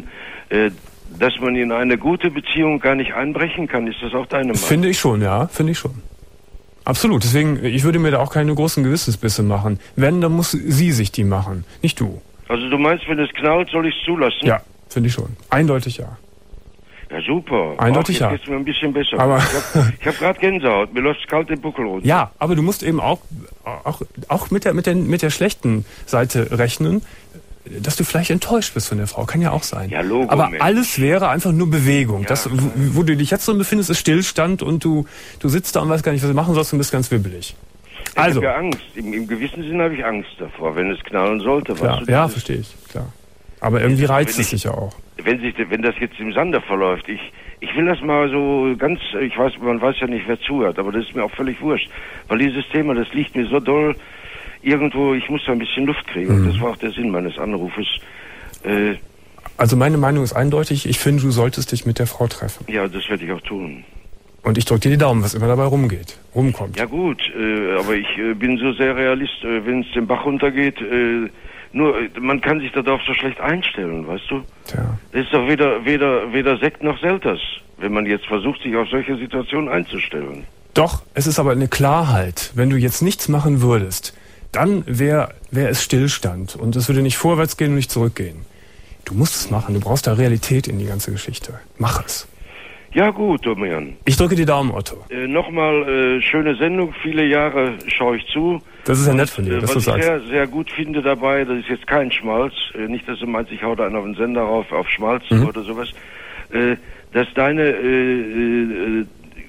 dass man in eine gute Beziehung gar nicht einbrechen kann. Ist das auch deine Meinung? Finde ich schon, ja, finde ich schon. Absolut. Deswegen, ich würde mir da auch keine großen Gewissensbisse machen. Wenn, dann muss sie sich die machen, nicht du. Also du meinst, wenn es knallt, soll ich es zulassen? Ja, finde ich schon. Eindeutig ja. Ja, super. Eindeutig ja. Jetzt geht's mir ein bisschen besser. Aber ich habe hab gerade Gänsehaut. Mir läuft's kalt den Buckel runter. Ja, aber du musst eben auch, auch, auch mit der, mit der, mit der schlechten Seite rechnen, dass du vielleicht enttäuscht bist von der Frau. Kann ja auch sein. Ja, Logo, aber Mensch. Alles wäre einfach nur Bewegung. Ja, das, wo, wo du dich jetzt so befindest, ist Stillstand und du, du sitzt da und weißt gar nicht, was du machen sollst und bist ganz wibbelig. Ich also. habe ja Angst. Im, Im gewissen Sinn habe ich Angst davor, wenn es knallen sollte. Klar, weißt du, ja, verstehe ich. Klar. Aber irgendwie reizt es ich, sich ja auch. Wenn, sich, wenn das jetzt im Sande verläuft, ich... Ich will das mal so ganz, ich weiß, man weiß ja nicht, wer zuhört, aber das ist mir auch völlig wurscht. Weil dieses Thema, das liegt mir so doll irgendwo, ich muss da ein bisschen Luft kriegen. Mhm. Das war auch der Sinn meines Anrufes. Äh, also meine Meinung ist eindeutig, ich finde, du solltest dich mit der Frau treffen. Ja, das werde ich auch tun. Und ich drücke dir die Daumen, was immer dabei rumgeht, rumkommt. Ja gut, äh, aber ich äh, bin so sehr realist, äh, wenn es den Bach runtergeht, äh, nur, man kann sich darauf so schlecht einstellen, weißt du? Tja. Das ist doch weder, weder, weder Sekt noch Selters, wenn man jetzt versucht, sich auf solche Situationen einzustellen. Doch, es ist aber eine Klarheit. Wenn du jetzt nichts machen würdest, dann wäre wär es Stillstand und es würde nicht vorwärts gehen und nicht zurückgehen. Du musst es machen, du brauchst da Realität in die ganze Geschichte. Mach es. Ja gut, Domian. Ich drücke die Daumen, Otto. Äh, Nochmal äh, schöne Sendung, viele Jahre schaue ich zu. Das ist ja nett von dir, äh, dass du sagst. Was ich sehr, sehr gut finde dabei, das ist jetzt kein Schmalz, äh, nicht, dass du meinst, ich hau da einen auf den Sender rauf, auf Schmalz mhm. oder sowas, äh, dass deine äh, äh,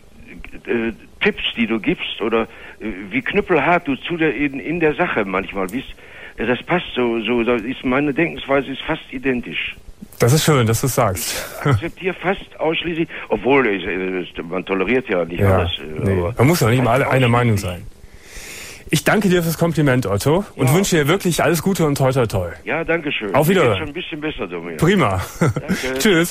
äh, Tipps, die du gibst, oder äh, wie knüppelhart du zu der in, in der Sache manchmal bist, äh, das passt so, so, da ist meine Denkensweise ist fast identisch. Das ist schön, dass du es sagst. Ich akzeptiere fast ausschließlich, obwohl ich, man toleriert ja nicht ja, alles. Nee. Man muss doch nicht mal einer Meinung sein. Ich danke dir fürs Kompliment, Otto, und ja. wünsche dir wirklich alles Gute und toi toi toi. Ja, danke schön. Auf Wiedersehen. Schon ein bisschen besser, Domian. Prima. Danke. Tschüss.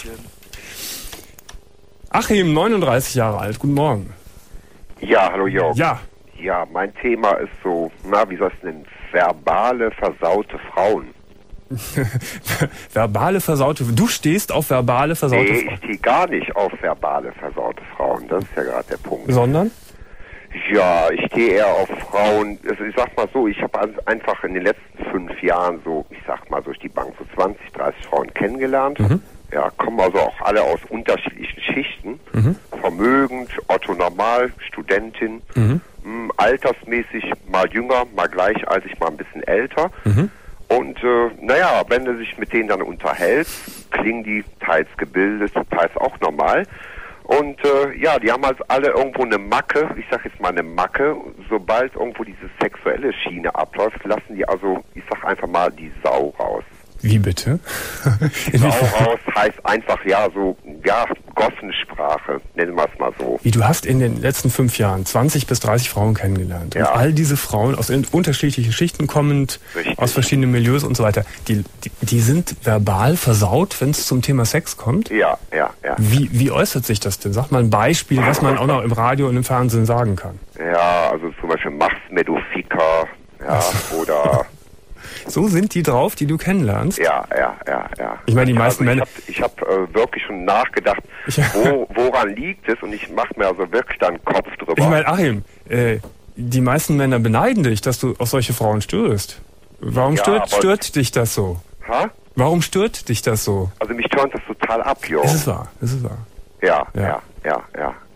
Achim, neununddreißig Jahre alt. Guten Morgen. Ja, hallo Jörg. Ja. Ja, mein Thema ist so, na, wie soll ich es nennen? Verbale, versaute Frauen. Verbale, versaute... Du stehst auf verbale, versaute nee, Frauen? Ich stehe gar nicht auf verbale, versaute Frauen. Das ist ja gerade der Punkt. Sondern? Ja, ich stehe eher auf Frauen. Also ich sag mal so, ich habe einfach in den letzten fünf Jahren so, ich sag mal durch die Bank so zwanzig, dreißig Frauen kennengelernt. Mhm. Ja, kommen also auch alle aus unterschiedlichen Schichten. Mhm. Vermögend, Otto Normal, Studentin, mhm. mh, altersmäßig mal jünger, mal gleichaltrig, mal ein bisschen älter. Mhm. Und äh, naja, wenn du dich mit denen dann unterhältst, klingen die teils gebildet, teils auch normal. Und äh, ja, die haben halt alle irgendwo eine Macke, ich sag jetzt mal eine Macke. Sobald irgendwo diese sexuelle Schiene abläuft, lassen die also, ich sag einfach mal, die Sau raus. Wie bitte? Sau raus heißt einfach, ja, so, ja, Gossensprache, nennen wir es mal so. Wie, du hast in den letzten fünf Jahren zwanzig bis dreißig Frauen kennengelernt. Ja. Und all diese Frauen aus unterschiedlichen Schichten kommend, Richtig. aus verschiedenen Milieus und so weiter, die, die, die sind verbal versaut, wenn es zum Thema Sex kommt? Ja, ja, ja. Wie, wie äußert sich das denn? Sag mal ein Beispiel, was man auch noch im Radio und im Fernsehen sagen kann. Ja, also zum Beispiel mach's mir du Ficker, ja, oder... So sind die drauf, die du kennenlernst? Ja, ja, ja, ja. Ich meine, die meisten also Männer... Ich habe hab, äh, wirklich schon nachgedacht, wo, woran liegt es, und ich mache mir also wirklich dann Kopf drüber. Ich meine, Achim, äh, die meisten Männer beneiden dich, dass du auf solche Frauen stößt. Warum ja, stört, stört dich das so? Ha? Warum stört dich das so? Also mich turnt das total ab, jo. Es ist wahr, es ist wahr. Ja, ja, ja, ja. ja.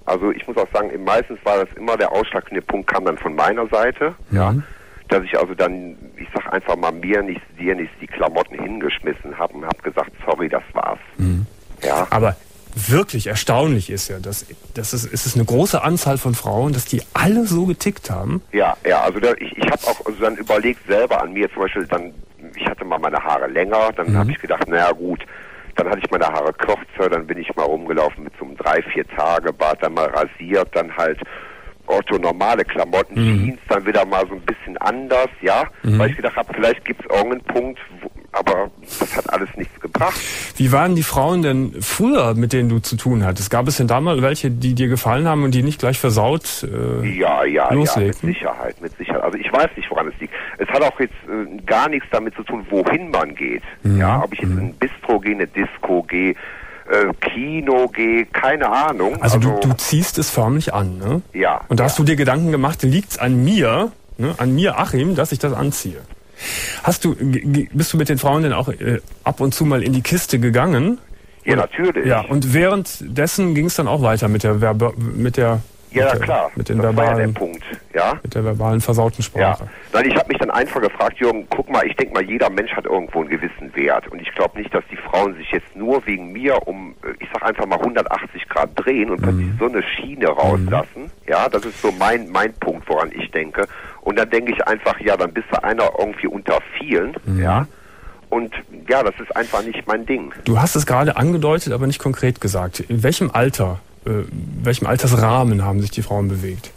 Also ich muss auch sagen, meistens war das immer der ausschlaggebende Punkt, kam dann von meiner Seite, mhm. ja, dass ich also dann, ich sag einfach mal, mir nicht, dir nicht die Klamotten hingeschmissen habe und habe gesagt, sorry, das war's. Mhm. Ja. Aber wirklich erstaunlich ist ja, dass, dass es, es ist eine große Anzahl von Frauen, dass die alle so getickt haben. Ja, ja, also da, ich, ich habe auch also dann überlegt selber an mir, zum Beispiel dann, ich hatte mal meine Haare länger, dann mhm. habe ich gedacht, naja gut, dann hatte ich meine Haare kürzer, dann bin ich mal rumgelaufen mit so einem drei, vier Tage Bart, dann mal rasiert, dann halt Otto normale Klamotten, mhm. Jeans, dann wieder mal so ein bisschen anders, ja, mhm. weil ich gedacht habe, vielleicht gibt es irgendeinen Punkt, wo, aber das hat alles nichts gebracht. Wie waren die Frauen denn früher, mit denen du zu tun hattest? Gab es denn da mal welche, die dir gefallen haben und die nicht gleich versaut äh, ja, ja, loslegten? Ja, mit Sicherheit, mit Sicherheit. Also ich weiß nicht, woran es liegt. Es hat auch jetzt äh, gar nichts damit zu tun, wohin man geht. Mhm. Ja, ob ich jetzt in ein Bistro gehe, eine Disco gehe, äh, Kino gehe, keine Ahnung. Also, also du, du ziehst es förmlich an, ne? Ja. Und da ja. hast du dir Gedanken gemacht, liegt's an mir, ne, an mir, Achim, dass ich das anziehe? Hast du, bist du mit den Frauen denn auch äh, ab und zu mal in die Kiste gegangen? Ja, oder? Natürlich. Ja, und währenddessen ging es dann auch weiter mit der Verba- mit der Ja, mit der, klar. Mit den das verbalen, war ja der Punkt, ja. Mit der verbalen versauten Sprache. Ja. Nein, ich habe mich dann einfach gefragt, Jürgen, guck mal, ich denke mal, jeder Mensch hat irgendwo einen gewissen Wert. Und ich glaube nicht, dass die Frauen sich jetzt nur wegen mir um, ich sag einfach mal hundertachtzig Grad drehen und plötzlich mhm. so eine Schiene rauslassen. Mhm. Ja, das ist so mein, mein Punkt, woran ich denke. Und dann denke ich einfach, ja, dann bist du einer irgendwie unter vielen, mhm. ja. Und ja, das ist einfach nicht mein Ding. Du hast es gerade angedeutet, aber nicht konkret gesagt. In welchem Alter, äh, in welchem Altersrahmen haben sich die Frauen bewegt?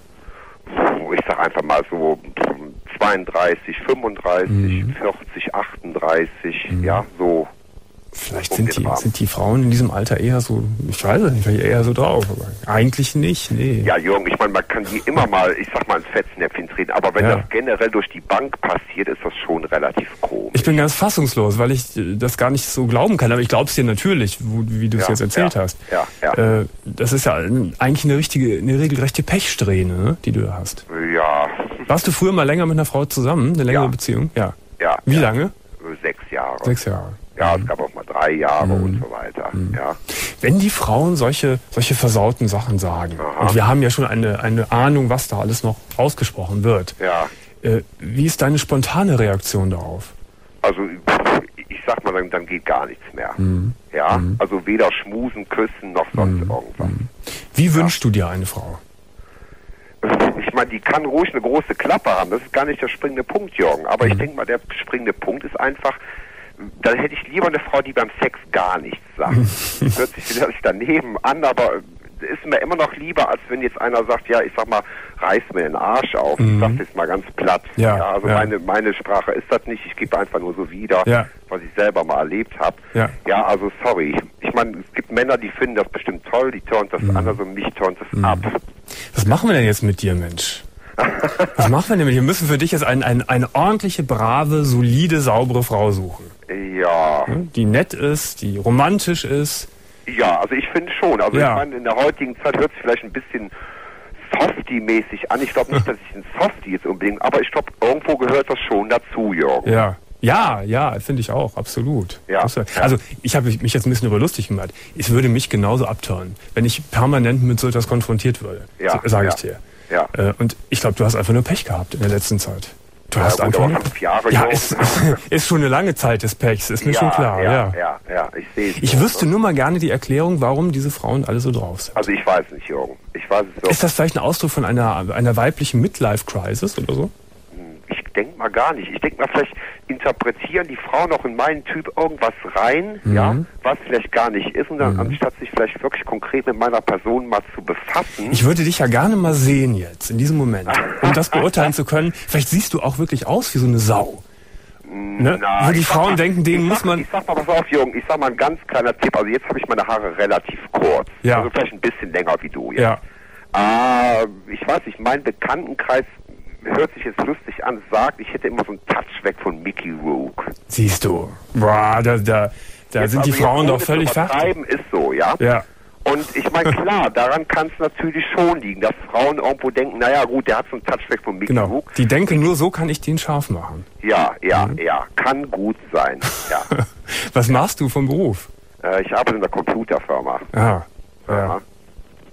Ich sag einfach mal so zweiunddreißig, fünfunddreißig, mhm. vierzig, achtunddreißig, mhm. ja, so. Vielleicht sind die, sind die Frauen in diesem Alter eher so, ich weiß es nicht, vielleicht eher so drauf, aber eigentlich nicht, nee. Ja, Jürgen, ich meine, man kann die immer mal, ich sag mal, ins Fettnäpfchen treten, aber wenn ja. das generell durch die Bank passiert, ist das schon relativ komisch. Ich bin ganz fassungslos, weil ich das gar nicht so glauben kann, aber ich glaube es dir natürlich, wo, wie du es ja, jetzt erzählt ja, hast. Ja, ja. Äh, das ist ja eigentlich eine richtige, eine regelrechte Pechsträhne, ne, die du da hast. Ja. Warst du früher mal länger mit einer Frau zusammen, eine längere ja. Beziehung? Ja. Ja. Wie ja. lange? Sechs Jahre. Sechs Jahre. Ja, es gab auch mal drei Jahre mhm. und so weiter. Mhm. Ja. Wenn die Frauen solche, solche versauten Sachen sagen, Aha. und wir haben ja schon eine, eine Ahnung, was da alles noch ausgesprochen wird, ja. äh, wie ist deine spontane Reaktion darauf? Also ich sag mal, dann, dann geht gar nichts mehr. Mhm. Ja, mhm. also weder schmusen, küssen noch sonst mhm. irgendwas. Wie ja. wünschst du dir eine Frau? Ich meine, die kann ruhig eine große Klappe haben. Das ist gar nicht der springende Punkt, Jürgen. Aber mhm. ich denke mal, der springende Punkt ist einfach, dann hätte ich lieber eine Frau, die beim Sex gar nichts sagt. Das hört sich vielleicht daneben an, aber ist mir immer noch lieber, als wenn jetzt einer sagt, ja, ich sag mal, reiß mir den Arsch auf. Mhm. Ich sag's jetzt mal ganz platt. Ja, ja, also ja. Meine, meine Sprache ist das nicht. Ich gebe einfach nur so wieder, ja. was ich selber mal erlebt habe. Ja. ja, also sorry. Ich meine, es gibt Männer, die finden das bestimmt toll, die turnt das mhm. an, also mich turnt das mhm. ab. Was machen wir denn jetzt mit dir, Mensch? Was machen wir denn mit dir? Wir müssen für dich jetzt ein, ein, eine ordentliche, brave, solide, saubere Frau suchen. Ja. Die nett ist, die romantisch ist. Ja, also ich finde schon. Also ja. ich meine, in der heutigen Zeit hört es vielleicht ein bisschen Softie-mäßig an. Ich glaube nicht, dass ich ein Softie jetzt unbedingt, aber ich glaube, irgendwo gehört das schon dazu, Jürgen. Ja. Ja, ja, finde ich auch, absolut. Ja, das, also ich habe mich jetzt ein bisschen über lustig gemacht. Es würde mich genauso abtören, wenn ich permanent mit so etwas konfrontiert würde, ja, sage ja. ich dir. Ja. Äh, und ich glaube, du hast einfach nur Pech gehabt in der letzten Zeit. Du ja, hast gut, einfach aber fünf Jahre ja, ist, ist schon eine lange Zeit des Pechs, ist mir ja, schon klar. Ja, ja, ja, ja, ich sehe es. Ich so, wüsste ne? nur mal gerne die Erklärung, warum diese Frauen alle so drauf sind. Also ich weiß nicht, Jürgen. Ich weiß es so. Ist das vielleicht ein Ausdruck von einer, einer weiblichen Midlife-Crisis oder so? Ich denke mal gar nicht. Ich denke mal, vielleicht interpretieren die Frauen auch in meinen Typ irgendwas rein, mhm. ja, was vielleicht gar nicht ist. Und dann, mhm. anstatt sich vielleicht wirklich konkret mit meiner Person mal zu befassen. Ich würde dich ja gerne mal sehen jetzt, in diesem Moment, um das beurteilen zu können. Vielleicht siehst du auch wirklich aus wie so eine Sau. Ne? Na, Wo die Frauen mal, denken, denen muss sag, man... Ich sag mal, pass auf, Jürgen, ich sag mal ein ganz kleiner Tipp. Also jetzt habe ich meine Haare relativ kurz. Ja. Also vielleicht ein bisschen länger wie du jetzt. Ja. Äh, ich weiß nicht, mein Bekanntenkreis hört sich jetzt lustig an, sagt, ich hätte immer so einen Touch weg von Mickey Rourke. Siehst du. Boah, da, da, da jetzt sind also die Frauen doch zu völlig fertig. ist so, ja? Ja. Und ich meine, klar, daran kann es natürlich schon liegen, dass Frauen irgendwo denken, naja gut, der hat so einen Touch weg von Mickey Genau. Rourke. Die denken, nur so kann ich den scharf machen. Ja, ja, mhm. ja, kann gut sein, ja. Was machst du vom Beruf? Äh, ich arbeite in der Computerfirma. Ja. ja.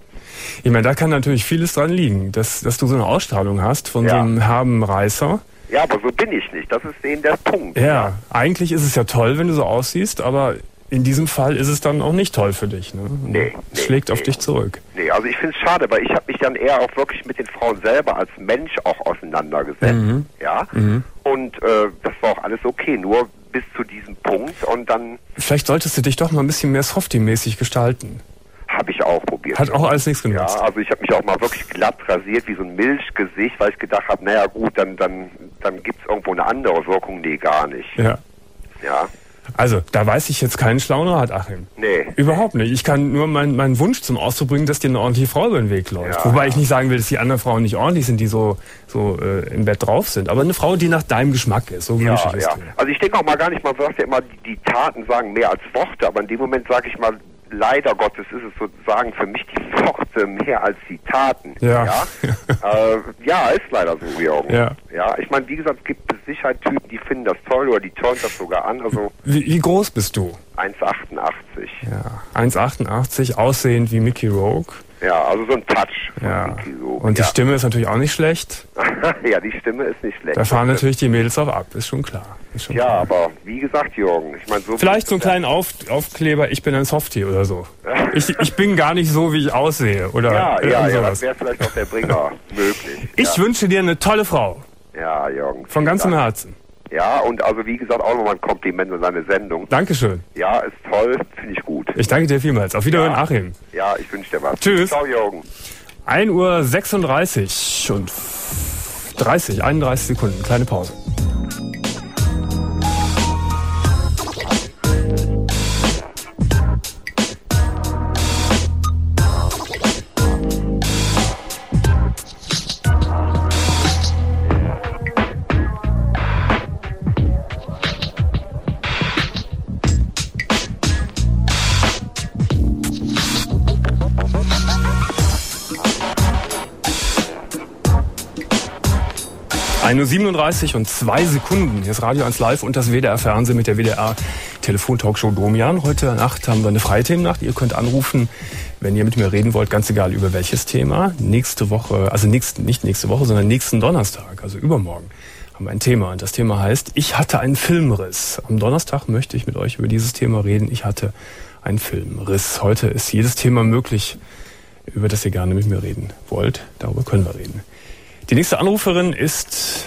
Ich meine, da kann natürlich vieles dran liegen, dass, dass du so eine Ausstrahlung hast von ja. so einem herben Reißer. Ja, aber so bin ich nicht. Das ist eben der Punkt. Ja, ja, eigentlich ist es ja toll, wenn du so aussiehst, aber in diesem Fall ist es dann auch nicht toll für dich. Ne? Nee, es schlägt nee, auf nee. dich zurück. Nee, also ich finde es schade, weil ich habe mich dann eher auch wirklich mit den Frauen selber als Mensch auch auseinandergesetzt. Mhm. Ja. Mhm. Und äh, das war auch alles okay, nur bis zu diesem Punkt und dann... Vielleicht solltest du dich doch mal ein bisschen mehr Softie-mäßig gestalten. Habe ich auch probiert. Hat auch alles nichts genutzt. Ja, also ich habe mich auch mal wirklich glatt rasiert, wie so ein Milchgesicht, weil ich gedacht habe, naja gut, dann, dann, dann gibt es irgendwo eine andere Wirkung. Nee, gar nicht. Ja. Ja. Also, da weiß ich jetzt keinen schlauen Rat, Achim. Nee. Überhaupt nicht. Ich kann nur meinen meinen Wunsch zum Ausdruck bringen, dass dir eine ordentliche Frau über den Weg läuft. Ja. Wobei ich nicht sagen will, dass die anderen Frauen nicht ordentlich sind, die so, so äh, im Bett drauf sind. Aber eine Frau, die nach deinem Geschmack ist. So ja, wünsche ich es ja. dir. Also ich denke auch mal gar nicht, man sagt ja immer, die, die Taten sagen mehr als Worte, aber in dem Moment sage ich mal, leider Gottes ist es sozusagen für mich die Worte mehr als die Taten. Ja. Ja, äh, ja ist leider so, Jürgen. Ja. Ja, ich meine, wie gesagt, es gibt mit Sicherheit Typen, die finden das toll oder die turnen das sogar an. Also wie, wie groß bist du? eins Komma achtundachtzig. Ja, eins Komma achtundachtzig, aussehend wie Mickey Rourke. Ja, also so ein Touch von ja. Mickey Rourke. Und die ja. Stimme ist natürlich auch nicht schlecht. Ja, die Stimme ist nicht schlecht. Da fahren natürlich die Mädels auch ab, ist schon klar. Ist schon ja, klar. aber wie gesagt, Jürgen, ich meine so... Vielleicht so einen kleinen Auf, Aufkleber, ich bin ein Softie oder so. ich, ich bin gar nicht so, wie ich aussehe. Oder ja, ja, ja, sowas. das wäre vielleicht auch der Bringer möglich. Ich ja. wünsche dir eine tolle Frau. Ja, Jürgen. Von ganzem Dank. Herzen. Ja, und also wie gesagt, auch nochmal ein Kompliment an seine Sendung. Dankeschön. Ja, ist toll, finde ich gut. Ich danke dir vielmals. Auf Wiederhören, ja. Achim. Ja, ich wünsche dir was. Tschüss. Ciao, Jürgen. ein Uhr sechsunddreißig und dreißig, einunddreißig Sekunden. Kleine Pause. eine Uhr siebenunddreißig und zwei Sekunden. Hier ist Radio eins Live und das W D R Fernsehen mit der W D R Telefontalkshow Domian. Heute Nacht haben wir eine Freithemennacht. Ihr könnt anrufen, wenn ihr mit mir reden wollt, ganz egal über welches Thema. Nächste Woche, also nächst, nicht nächste Woche, sondern nächsten Donnerstag, also übermorgen, haben wir ein Thema. Und das Thema heißt, ich hatte einen Filmriss. Am Donnerstag möchte ich mit euch über dieses Thema reden. Ich hatte einen Filmriss. Heute ist jedes Thema möglich, über das ihr gerne mit mir reden wollt. Darüber können wir reden. Die nächste Anruferin ist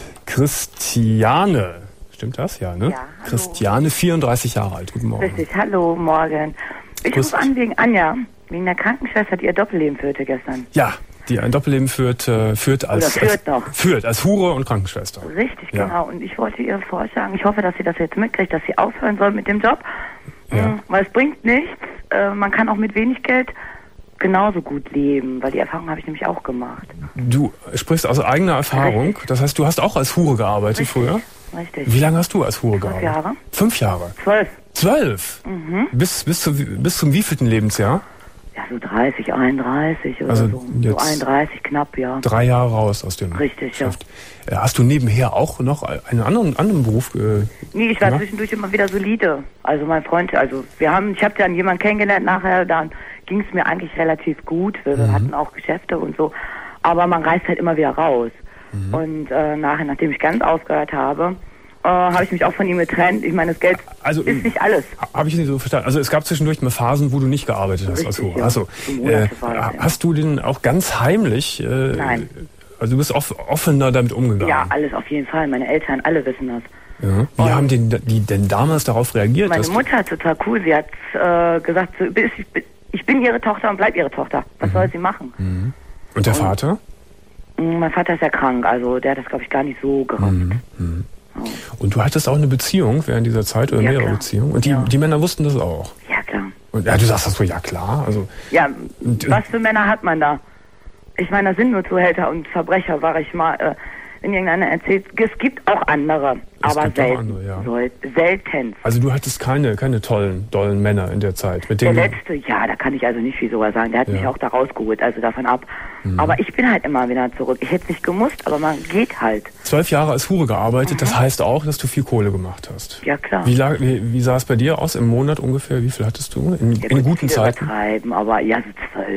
Christiane. Stimmt das? Ja, ne? Ja, hallo. Christiane, vierunddreißig Jahre alt. Guten Morgen. Richtig, hallo, morgen. Ich Grüß rufe an wegen Anja, wegen der Krankenschwester, die ihr Doppelleben führte gestern. Ja, die ein Doppelleben führt, äh, führt als... Oder führt als, noch. Führt, als Hure und Krankenschwester. Richtig, Ja. genau. Und ich wollte ihr vorschlagen, ich hoffe, dass sie das jetzt mitkriegt, dass sie aufhören soll mit dem Job. Ja. Mhm, weil es bringt nichts. Äh, man kann auch mit wenig Geld genauso gut leben, weil die Erfahrung habe ich nämlich auch gemacht. Du sprichst aus eigener Erfahrung. Richtig. Das heißt, du hast auch als Hure gearbeitet Richtig. früher? Richtig. Wie lange hast du als Hure Fünf gearbeitet? Jahre. Fünf Jahre? Zwölf. Zwölf? Mhm. Bis, bis, zu, bis zum wievielten Lebensjahr? Ja, so dreißig, einunddreißig oder Also so. So jetzt einunddreißig knapp, ja. Drei Jahre raus aus dem Richtig, Geschäft. Ja. Hast du nebenher auch noch einen anderen, anderen Beruf äh, Nee, ich war gemacht? zwischendurch immer wieder solide. Also mein Freund, also wir haben, ich habe dann jemanden kennengelernt nachher, dann ging es mir eigentlich relativ gut. Wir Mhm. hatten auch Geschäfte und so. Aber man reist halt immer wieder raus. Mhm. Und äh, nachher, nachdem ich ganz aufgehört habe, äh, habe ich mich auch von ihm getrennt. Ich meine, das Geld Also, ist nicht alles. Habe ich nicht so verstanden. Also es gab zwischendurch mal Phasen, wo du nicht gearbeitet hast als Richtig, Hure. ja. Also, So äh, Monate war das, ja. hast du denn auch ganz heimlich... Äh, Nein. Also du bist off offener damit umgegangen? Ja, alles auf jeden Fall. Meine Eltern, alle wissen das. Ja. Wie Und haben die, die denn damals darauf reagiert? meine dass du- Mutter, total cool, sie hat äh, gesagt, so, ich bin- ich bin ihre Tochter und bleib ihre Tochter. Was Mhm. soll sie machen? Mhm. Und der Und- Vater? Mein Vater ist ja krank, also der hat das, glaube ich, gar nicht so gerafft. Mhm. Mhm. Und du hattest auch eine Beziehung während dieser Zeit oder Ja, mehrere klar. Beziehungen? Und die, Ja. die Männer wussten das auch? Ja, klar. Und ja, du sagst das so, ja klar. Also, Ja, Und, äh, was für Männer hat man da? Ich meine, das sind nur Zuhälter und Verbrecher, war ich mal, äh, wenn irgendeiner erzählt. Es gibt auch andere, Es aber gibt auch selten. andere, ja. Soll, selten. also du hattest keine, keine tollen, dollen Männer in der Zeit. Mit Der denen letzte, ja, da kann ich also nicht viel sogar sagen. Der hat Ja. mich auch da rausgeholt, also davon ab. Mhm. Aber ich bin halt immer wieder zurück. Ich hätte es nicht gemusst, aber man geht halt. zwölf Jahre als Hure gearbeitet, das heißt auch, dass du viel Kohle gemacht hast. Ja, klar. Wie, lag, wie, wie sah es bei dir aus im Monat ungefähr? Wie viel hattest du in, Ja, in gut, guten viel Zeiten? übertreiben, aber ja, so zwölf.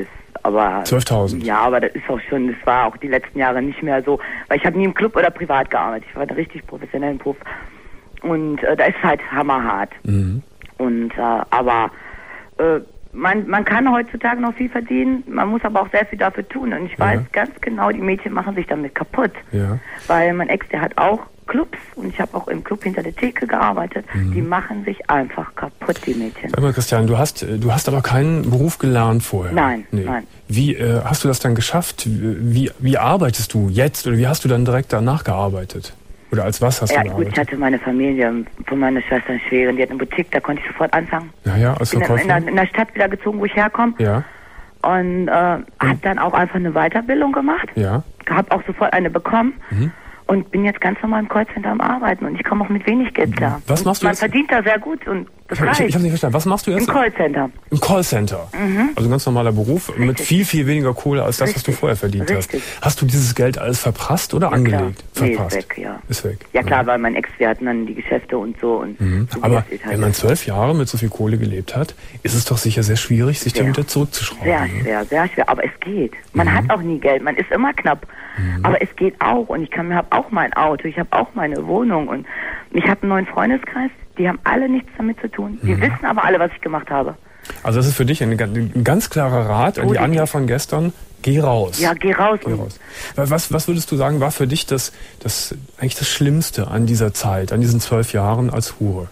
aber... zwölftausend? Ja, aber das ist auch schon, das war auch die letzten Jahre nicht mehr so, weil ich habe nie im Club oder privat gearbeitet. Ich war ein richtig professionellen Puff. Und äh, da ist halt hammerhart. Mhm. Und, äh, aber... Äh, Man, man kann heutzutage noch viel verdienen, man muss aber auch sehr viel dafür tun. Und ich weiß ja. ganz genau, die Mädchen machen sich damit kaputt. Ja. Weil mein Ex, der hat auch Clubs und ich habe auch im Club hinter der Theke gearbeitet. Mhm. Die machen sich einfach kaputt, die Mädchen. Sag mal, Christian, du hast, du hast aber keinen Beruf gelernt vorher. Nein, nee. nein. Wie äh, hast du das dann geschafft? Wie, wie arbeitest du jetzt oder wie hast du dann direkt danach gearbeitet? Oder als was hast ja, du gut, gearbeitet? ich hatte meine Familie von meiner Schwester in Schwerin, die hat eine Boutique, da konnte ich sofort anfangen. Ja, ja, als Verkäufer? Ich bin in, in der Stadt wieder gezogen, wo ich herkomme. Ja. Und äh, mhm. habe dann auch einfach eine Weiterbildung gemacht. Ja. Habe auch sofort eine bekommen. Mhm. Und bin jetzt ganz normal im Callcenter am Arbeiten und ich komme auch mit wenig Geld klar. Was machst du Man jetzt? Man verdient da sehr gut und das ich, reicht. Ich, ich habe nicht verstanden. Was machst du jetzt? Im Callcenter. Im Callcenter. Mhm. Also ein ganz normaler Beruf Richtig. Mit viel, viel weniger Kohle als das, Richtig. Was du vorher verdient Richtig. Hast. Hast du dieses Geld alles verprasst oder ja, angelegt? Klar. Verprasst. Nee, ist weg, ja. Ist weg. Ja klar, ja. weil mein Ex, wir hatten dann die Geschäfte und so. Und mhm. so Aber halt wenn man zwölf Jahre mit so viel Kohle gelebt hat, ist es doch sicher sehr schwierig, sich dann wieder zurückzuschrauben. Sehr schwer, sehr schwer. Aber es geht. Man mhm. hat auch nie Geld. Man ist immer knapp. Mhm. Aber es geht auch. Und ich kann, habe auch mein Auto. Ich habe auch meine Wohnung. Und ich habe einen neuen Freundeskreis. Die haben alle nichts damit zu tun. Die mhm. wissen aber alle, was ich gemacht habe. Also das ist für dich ein, ein ganz klarer Rat an die Anja von gestern. Geh raus. Ja, geh raus. Geh raus. Was, was würdest du sagen, war für dich das, das eigentlich das Schlimmste an dieser Zeit, an diesen zwölf Jahren als Hure?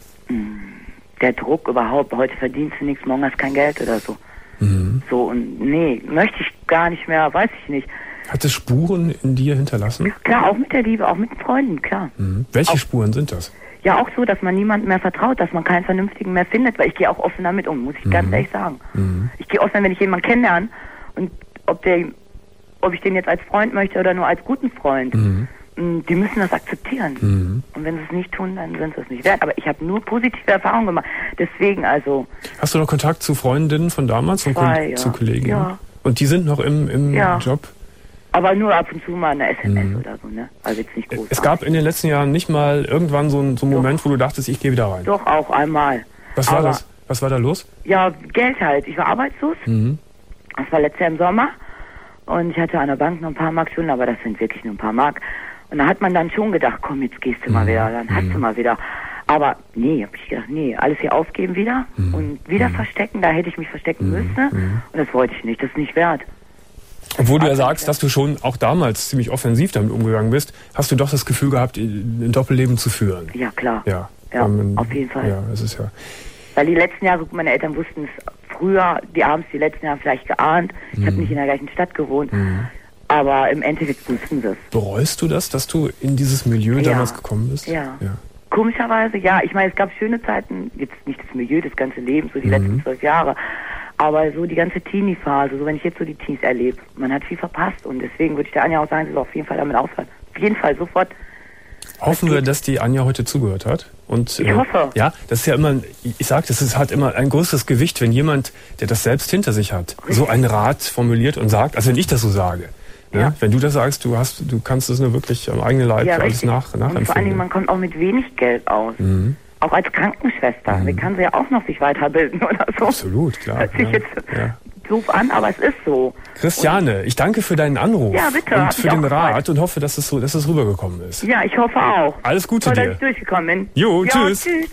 Der Druck überhaupt. Heute verdienst du nichts, morgen hast kein Geld oder so. Mhm. So und nee, möchte ich gar nicht mehr, weiß ich nicht. Hat es Spuren in dir hinterlassen? Klar, auch mit der Liebe, auch mit den Freunden, klar. Mhm. Welche auch, Spuren sind das? Ja, auch so, dass man niemandem mehr vertraut, dass man keinen Vernünftigen mehr findet, weil ich gehe auch offen damit um, muss ich mhm. ganz ehrlich sagen. Mhm. Ich gehe offen, wenn ich jemanden kennenlerne und ob der, ob ich den jetzt als Freund möchte oder nur als guten Freund, mhm. die müssen das akzeptieren. Mhm. Und wenn sie es nicht tun, dann sind sie es nicht wert. Aber ich habe nur positive Erfahrungen gemacht. Deswegen also... Hast du noch Kontakt zu Freundinnen von damals, von zwei, Ko- ja. zu Kollegen? Ja. Und die sind noch im, im ja. Job? Aber nur ab und zu mal eine S M S mhm. oder so, ne? Also jetzt nicht groß. Es gab in den letzten Jahren nicht mal irgendwann so einen so einen Moment, wo du dachtest, ich gehe wieder rein. Doch, auch einmal. Was war Aber, das? Was war da los? Ja, Geld halt. Ich war arbeitslos. Mhm. Das war letztes Jahr im Sommer. Und ich hatte an der Bank noch ein paar Mark Stunden, aber das sind wirklich nur ein paar Mark. Und da hat man dann schon gedacht, komm, jetzt gehst du mhm. mal wieder, dann hast mhm. du mal wieder. Aber nee, hab ich gedacht, nee, alles hier aufgeben wieder mhm. und wieder mhm. verstecken, da hätte ich mich verstecken mhm. müssen. Mhm. Und das wollte ich nicht, das ist nicht wert. Obwohl du ja sagst, dass du schon auch damals ziemlich offensiv damit umgegangen bist, hast du doch das Gefühl gehabt, ein Doppelleben zu führen. Ja, klar. Ja, ja um, auf jeden Fall. Ja, das ist ja. Weil die letzten Jahre, meine Eltern wussten es früher, die abends die letzten Jahre vielleicht geahnt. Ich mhm. habe nicht in der gleichen Stadt gewohnt. Mhm. Aber im Endeffekt wussten sie es. Bereust du das, dass du in dieses Milieu ja. damals gekommen bist? Ja. ja. Komischerweise, ja. Ich meine, es gab schöne Zeiten, jetzt nicht das Milieu, das ganze Leben, so die mhm. letzten zwölf Jahre. Aber so die ganze Teenie-Phase, so wenn ich jetzt so die Teens erlebe, man hat viel verpasst. Und deswegen würde ich der Anja auch sagen, sie soll auf jeden Fall damit aufhören. Auf jeden Fall, sofort. Hoffen wir, dass die Anja heute zugehört hat. Und, ich äh, hoffe. Ja, das ist ja immer, ich sag, das ist, hat immer ein größeres Gewicht, wenn jemand, der das selbst hinter sich hat, Richtig. so einen Rat formuliert und sagt, also wenn ich das so sage. Ja. Ja, wenn du das sagst, du hast, du kannst es nur wirklich am eigenen Leib ja, alles nach, nachempfinden. Und vor allen Dingen, man kommt auch mit wenig Geld aus. Mhm. Auch als Krankenschwester. Mhm. Die kann sie ja auch noch sich weiterbilden oder so. Absolut, klar. Hört sich ja. jetzt ja. doof an, aber es ist so. Christiane, und ich danke für deinen Anruf. Ja, bitte. Und für den Rat und hoffe, dass es so, dass es rübergekommen ist. Ja, ich hoffe auch. Alles Gute Toll, dir. dass ich durchgekommen bin. Jo, ja, tschüss. tschüss.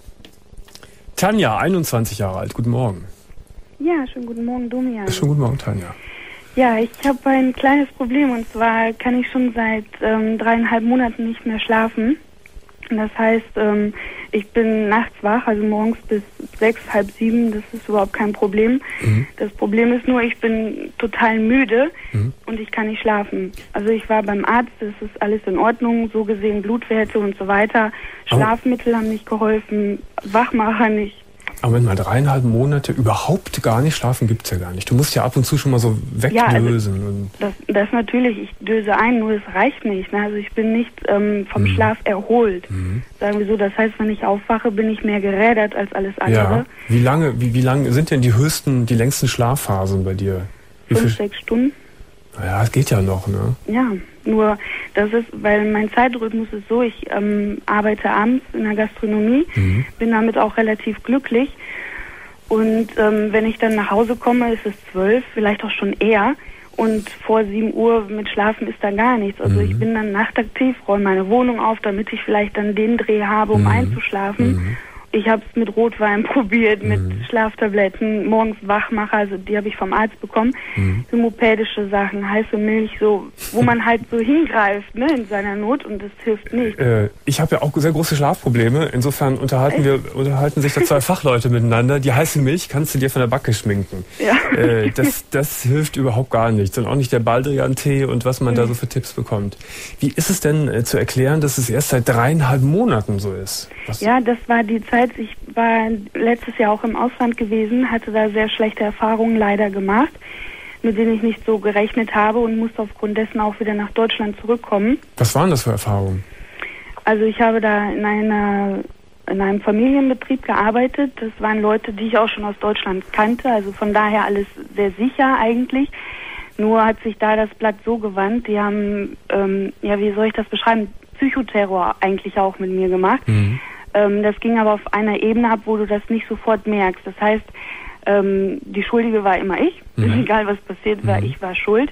Tanja, einundzwanzig Jahre alt. Guten Morgen. Ja, schönen guten Morgen, Domian. Schönen guten Morgen, Tanja. Ja, ich habe ein kleines Problem und zwar kann ich schon seit ähm, dreieinhalb Monaten nicht mehr schlafen. Das heißt, ähm, ich bin nachts wach, also morgens bis sechs, halb sieben, das ist überhaupt kein Problem. Mhm. Das Problem ist nur, ich bin total müde mhm. und ich kann nicht schlafen. Also ich war beim Arzt, das ist alles in Ordnung, so gesehen Blutwerte und so weiter. Schlafmittel oh. haben nicht geholfen, Wachmacher nicht. Aber wenn mal dreieinhalb Monate überhaupt gar nicht schlafen, gibt's ja gar nicht. Du musst ja ab und zu schon mal so wegdösen. Ja, also und das, das natürlich, ich döse ein, nur es reicht nicht. Ne? Also ich bin nicht ähm, vom mhm. Schlaf erholt. Mhm. Sagen wir so, das heißt, wenn ich aufwache, bin ich mehr gerädert als alles andere. Ja. Wie lange, wie, wie lange sind denn die höchsten, die längsten Schlafphasen bei dir? Wie Fünf, sechs Stunden. Ja, das geht ja noch, ne? Ja, nur das ist, weil mein Zeitrhythmus ist so, ich ähm, arbeite abends in der Gastronomie, mhm. bin damit auch relativ glücklich Und ähm, wenn ich dann nach Hause komme, ist es zwölf, vielleicht auch schon eher. Und vor sieben Uhr mit Schlafen ist da gar nichts. Also mhm. ich bin dann nachtaktiv, räume meine Wohnung auf, damit ich vielleicht dann den Dreh habe, um mhm. einzuschlafen. Mhm. Ich habe es mit Rotwein probiert, mit mhm. Schlaftabletten, morgens Wachmacher, also die habe ich vom Arzt bekommen. Mhm. Hämopädische Sachen, heiße Milch, so, wo man halt so hingreift, ne, in seiner Not, und das hilft nicht. Äh, ich habe ja auch sehr große Schlafprobleme. Insofern unterhalten Echt? wir unterhalten sich da zwei Fachleute miteinander. Die heiße Milch kannst du dir von der Backe schminken. Ja. Äh, das, das hilft überhaupt gar nichts. Und auch nicht der Baldrian-Tee und was man mhm. da so für Tipps bekommt. Wie ist es denn äh, zu erklären, dass es erst seit dreieinhalb Monaten so ist? Was? Ja, das war die Zeit. Ich war letztes Jahr auch im Ausland gewesen, hatte da sehr schlechte Erfahrungen leider gemacht, mit denen ich nicht so gerechnet habe, und musste aufgrund dessen auch wieder nach Deutschland zurückkommen. Was waren das für Erfahrungen? Also ich habe da in einer in einem Familienbetrieb gearbeitet. Das waren Leute, die ich auch schon aus Deutschland kannte, also von daher alles sehr sicher eigentlich. Nur hat sich da das Blatt so gewandt, die haben, ähm, ja, wie soll ich das beschreiben, Psychoterror eigentlich auch mit mir gemacht. Mhm. Ähm, das ging aber auf einer Ebene ab, wo du das nicht sofort merkst. Das heißt, ähm, die Schuldige war immer ich. Mhm. Egal was passiert war, mhm. ich war schuld.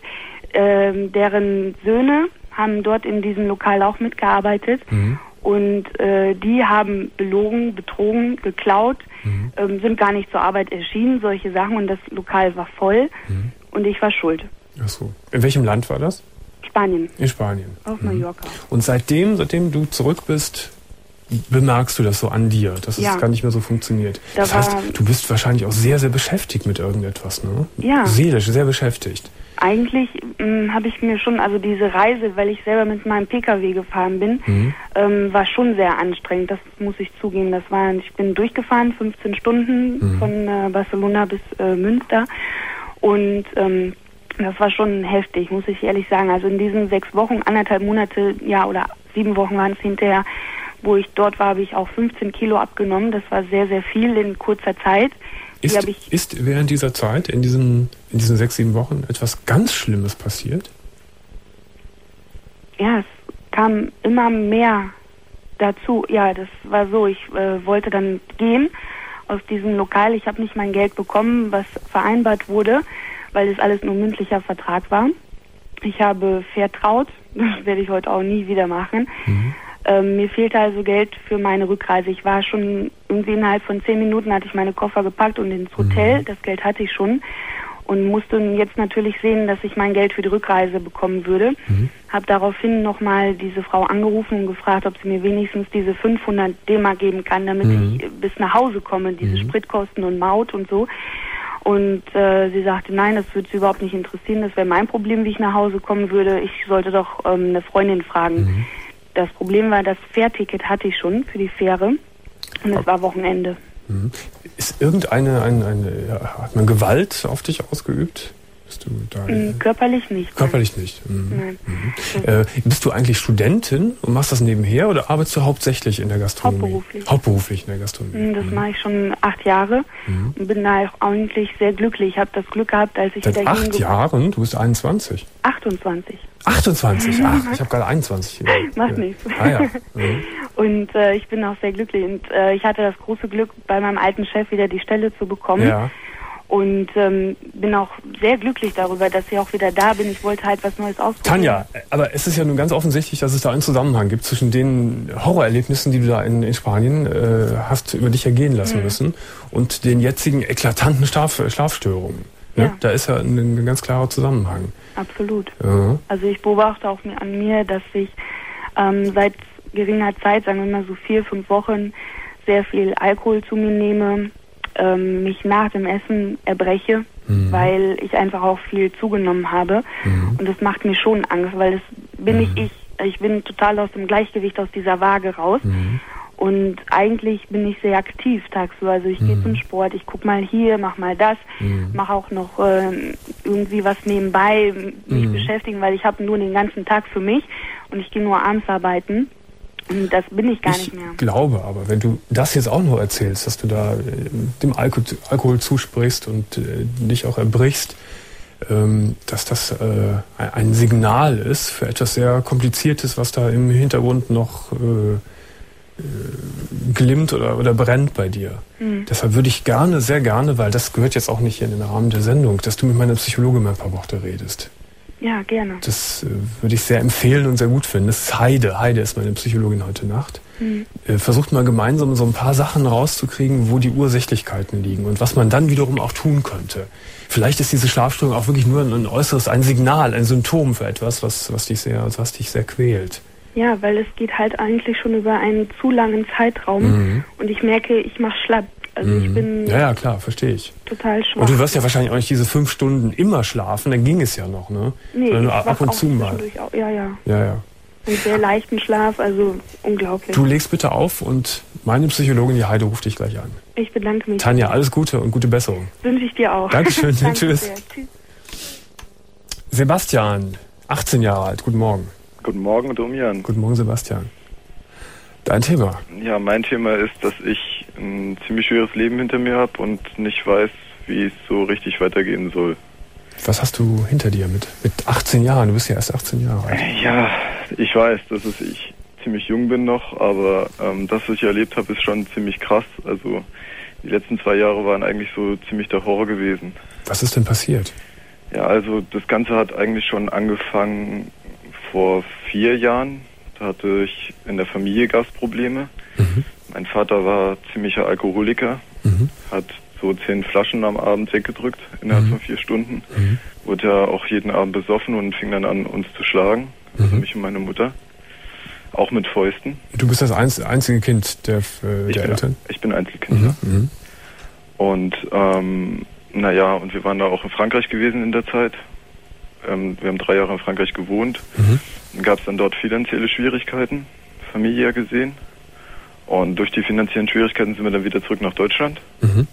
Ähm, deren Söhne haben dort in diesem Lokal auch mitgearbeitet. Mhm. Und äh, die haben belogen, betrogen, geklaut, mhm. ähm, sind gar nicht zur Arbeit erschienen, solche Sachen. Und das Lokal war voll. Mhm. Und ich war schuld. Ach so. In welchem Land war das? Spanien. In Spanien. Auf mhm. Mallorca. Und seitdem, seitdem du zurück bist, bemerkst du das so an dir, dass ja. es gar nicht mehr so funktioniert. Da das heißt, du bist wahrscheinlich auch sehr, sehr beschäftigt mit irgendetwas, ne? Ja. Seelisch, sehr beschäftigt. Eigentlich habe ich mir schon, also diese Reise, weil ich selber mit meinem Pkw gefahren bin, mhm. ähm, war schon sehr anstrengend, das muss ich zugeben. Das war, ich bin durchgefahren, fünfzehn Stunden mhm. von äh, Barcelona bis äh, Münster, und ähm, das war schon heftig, muss ich ehrlich sagen. Also in diesen sechs Wochen, anderthalb Monate, ja, oder sieben Wochen waren es hinterher, wo ich dort war, habe ich auch fünfzehn Kilo abgenommen. Das war sehr, sehr viel in kurzer Zeit. Ist, Die ich ist während dieser Zeit, in diesen, in diesen sechs, sieben Wochen, etwas ganz Schlimmes passiert? Ja, es kam immer mehr dazu. Ja, das war so, ich äh, wollte dann gehen aus diesem Lokal. Ich habe nicht mein Geld bekommen, was vereinbart wurde, weil es alles nur mündlicher Vertrag war. Ich habe vertraut, das werde ich heute auch nie wieder machen. Mhm. Ähm, mir fehlte also Geld für meine Rückreise. Ich war schon irgendwie innerhalb von zehn Minuten hatte ich meine Koffer gepackt und ins Hotel. Mhm. Das Geld hatte ich schon und musste jetzt natürlich sehen, dass ich mein Geld für die Rückreise bekommen würde. Mhm. Habe daraufhin nochmal diese Frau angerufen und gefragt, ob sie mir wenigstens diese fünfhundert D-Mark geben kann, damit mhm. ich bis nach Hause komme, diese mhm. Spritkosten und Maut und so. Und äh, sie sagte, nein, das würde sie überhaupt nicht interessieren. Das wäre mein Problem, wie ich nach Hause kommen würde. Ich sollte doch ähm, eine Freundin fragen. Mhm. Das Problem war, das Fährticket hatte ich schon für die Fähre und es war Wochenende. Ist irgendeine, eine, eine, hat man Gewalt auf dich ausgeübt? Bist du da? Mhm, körperlich nicht. Körperlich nein. nicht. Mhm. Nein. Mhm. Äh, bist du eigentlich Studentin und machst das nebenher oder arbeitest du hauptsächlich in der Gastronomie? Hauptberuflich. Hauptberuflich in der Gastronomie. Das mhm. mache ich schon acht Jahre mhm. und bin da auch eigentlich sehr glücklich. Ich habe das Glück gehabt, als ich Seit wieder acht Jahren? Du bist einundzwanzig? achtundzwanzig. achtundzwanzig? Ach, ich habe gerade einundzwanzig. Macht nichts. Ah, ja. Mhm. Und äh, ich bin auch sehr glücklich. Und äh, ich hatte das große Glück, bei meinem alten Chef wieder die Stelle zu bekommen. Ja. Und ähm, bin auch sehr glücklich darüber, dass ich auch wieder da bin. Ich wollte halt was Neues ausprobieren. Tanja, aber es ist ja nun ganz offensichtlich, dass es da einen Zusammenhang gibt zwischen den Horrorerlebnissen, die du da in, in Spanien äh, hast über dich ergehen lassen mhm. müssen, und den jetzigen eklatanten Schlaf, Schlafstörungen. Ne? Ja. Da ist ja ein, ein ganz klarer Zusammenhang. Absolut. Ja. Also ich beobachte auch an mir, dass ich ähm, seit geringer Zeit, sagen wir mal so vier, fünf Wochen, sehr viel Alkohol zu mir nehme, ähm, mich nach dem Essen erbreche, mhm. weil ich einfach auch viel zugenommen habe. Mhm. Und das macht mir schon Angst, weil das bin mhm. nicht ich. Ich bin total aus dem Gleichgewicht, aus dieser Waage raus. Mhm. Und eigentlich bin ich sehr aktiv tagsüber. Also ich mhm. gehe zum Sport, ich gucke mal hier, mach mal das, mhm. mache auch noch äh, irgendwie was nebenbei, mich mhm. beschäftigen, weil ich habe nur den ganzen Tag für mich und ich gehe nur abends arbeiten. Und das bin ich gar ich nicht mehr. Ich glaube aber, wenn du das jetzt auch nur erzählst, dass du da äh, dem Alko- Alkohol zusprichst und äh, dich auch erbrichst, ähm, dass das äh, ein Signal ist für etwas sehr Kompliziertes, was da im Hintergrund noch äh, äh, glimmt oder, oder brennt bei dir. Mhm. Deshalb würde ich gerne, sehr gerne, weil das gehört jetzt auch nicht hier in den Rahmen der Sendung, dass du mit meiner Psychologin mal ein paar Worte redest. Ja, gerne. Das äh, würde ich sehr empfehlen und sehr gut finden. Das ist Heide. Heide ist meine Psychologin heute Nacht. Mhm. Äh, versucht mal gemeinsam so ein paar Sachen rauszukriegen, wo die Ursächlichkeiten liegen und was man dann wiederum auch tun könnte. Vielleicht ist diese Schlafstörung auch wirklich nur ein, ein äußeres, ein Signal, ein Symptom für etwas, was, was dich sehr, was dich sehr quält. Ja, weil es geht halt eigentlich schon über einen zu langen Zeitraum mhm. und ich merke, ich mache schlapp. Also mhm. ich bin ja, ja, klar, verstehe ich. Total schwach. Und du wirst ja wahrscheinlich auch nicht diese fünf Stunden immer schlafen, dann ging es ja noch, ne? Nee, sondern nur ich ab und zu mal. Auch, ja, ja. Ja, ja. Einen sehr leichten Schlaf, also unglaublich. Du legst bitte auf und meine Psychologin, die Heide, ruft dich gleich an. Ich bedanke mich. Tanja, alles Gute und gute Besserung. Wünsche ich dir auch. Dankeschön, Danke tschüss. sehr. Tschüss. Sebastian, achtzehn Jahre alt, guten Morgen. Guten Morgen, Domian. Guten Morgen, Sebastian. Dein Thema? Ja, mein Thema ist, dass ich ein ziemlich schweres Leben hinter mir habe und nicht weiß, wie es so richtig weitergehen soll. Was hast du hinter dir mit, mit achtzehn Jahren? Du bist ja erst achtzehn Jahre alt. Ja, ich weiß, dass es ich ziemlich jung bin noch, aber ähm, das, was ich erlebt habe, ist schon ziemlich krass. Also die letzten zwei Jahre waren eigentlich so ziemlich der Horror gewesen. Was ist denn passiert? Ja, also das Ganze hat eigentlich schon angefangen vor vier Jahren. Da hatte ich in der Familie Gastprobleme. Mhm. Mein Vater war ziemlicher Alkoholiker, mhm. hat so zehn Flaschen am Abend weggedrückt innerhalb mhm. von vier Stunden. Mhm. Wurde ja auch jeden Abend besoffen und fing dann an, uns zu schlagen, mhm. also mich und meine Mutter. Auch mit Fäusten. Du bist das einzige Kind der, äh, der ich Eltern? Bin, ich bin Einzelkind, mhm. ja. Mhm. Und ähm, naja, und wir waren da auch in Frankreich gewesen in der Zeit. Ähm, wir haben drei Jahre in Frankreich gewohnt. Mhm. Dann gab es dann dort finanzielle Schwierigkeiten, familiär gesehen. Und durch die finanziellen Schwierigkeiten sind wir dann wieder zurück nach Deutschland. Mhm.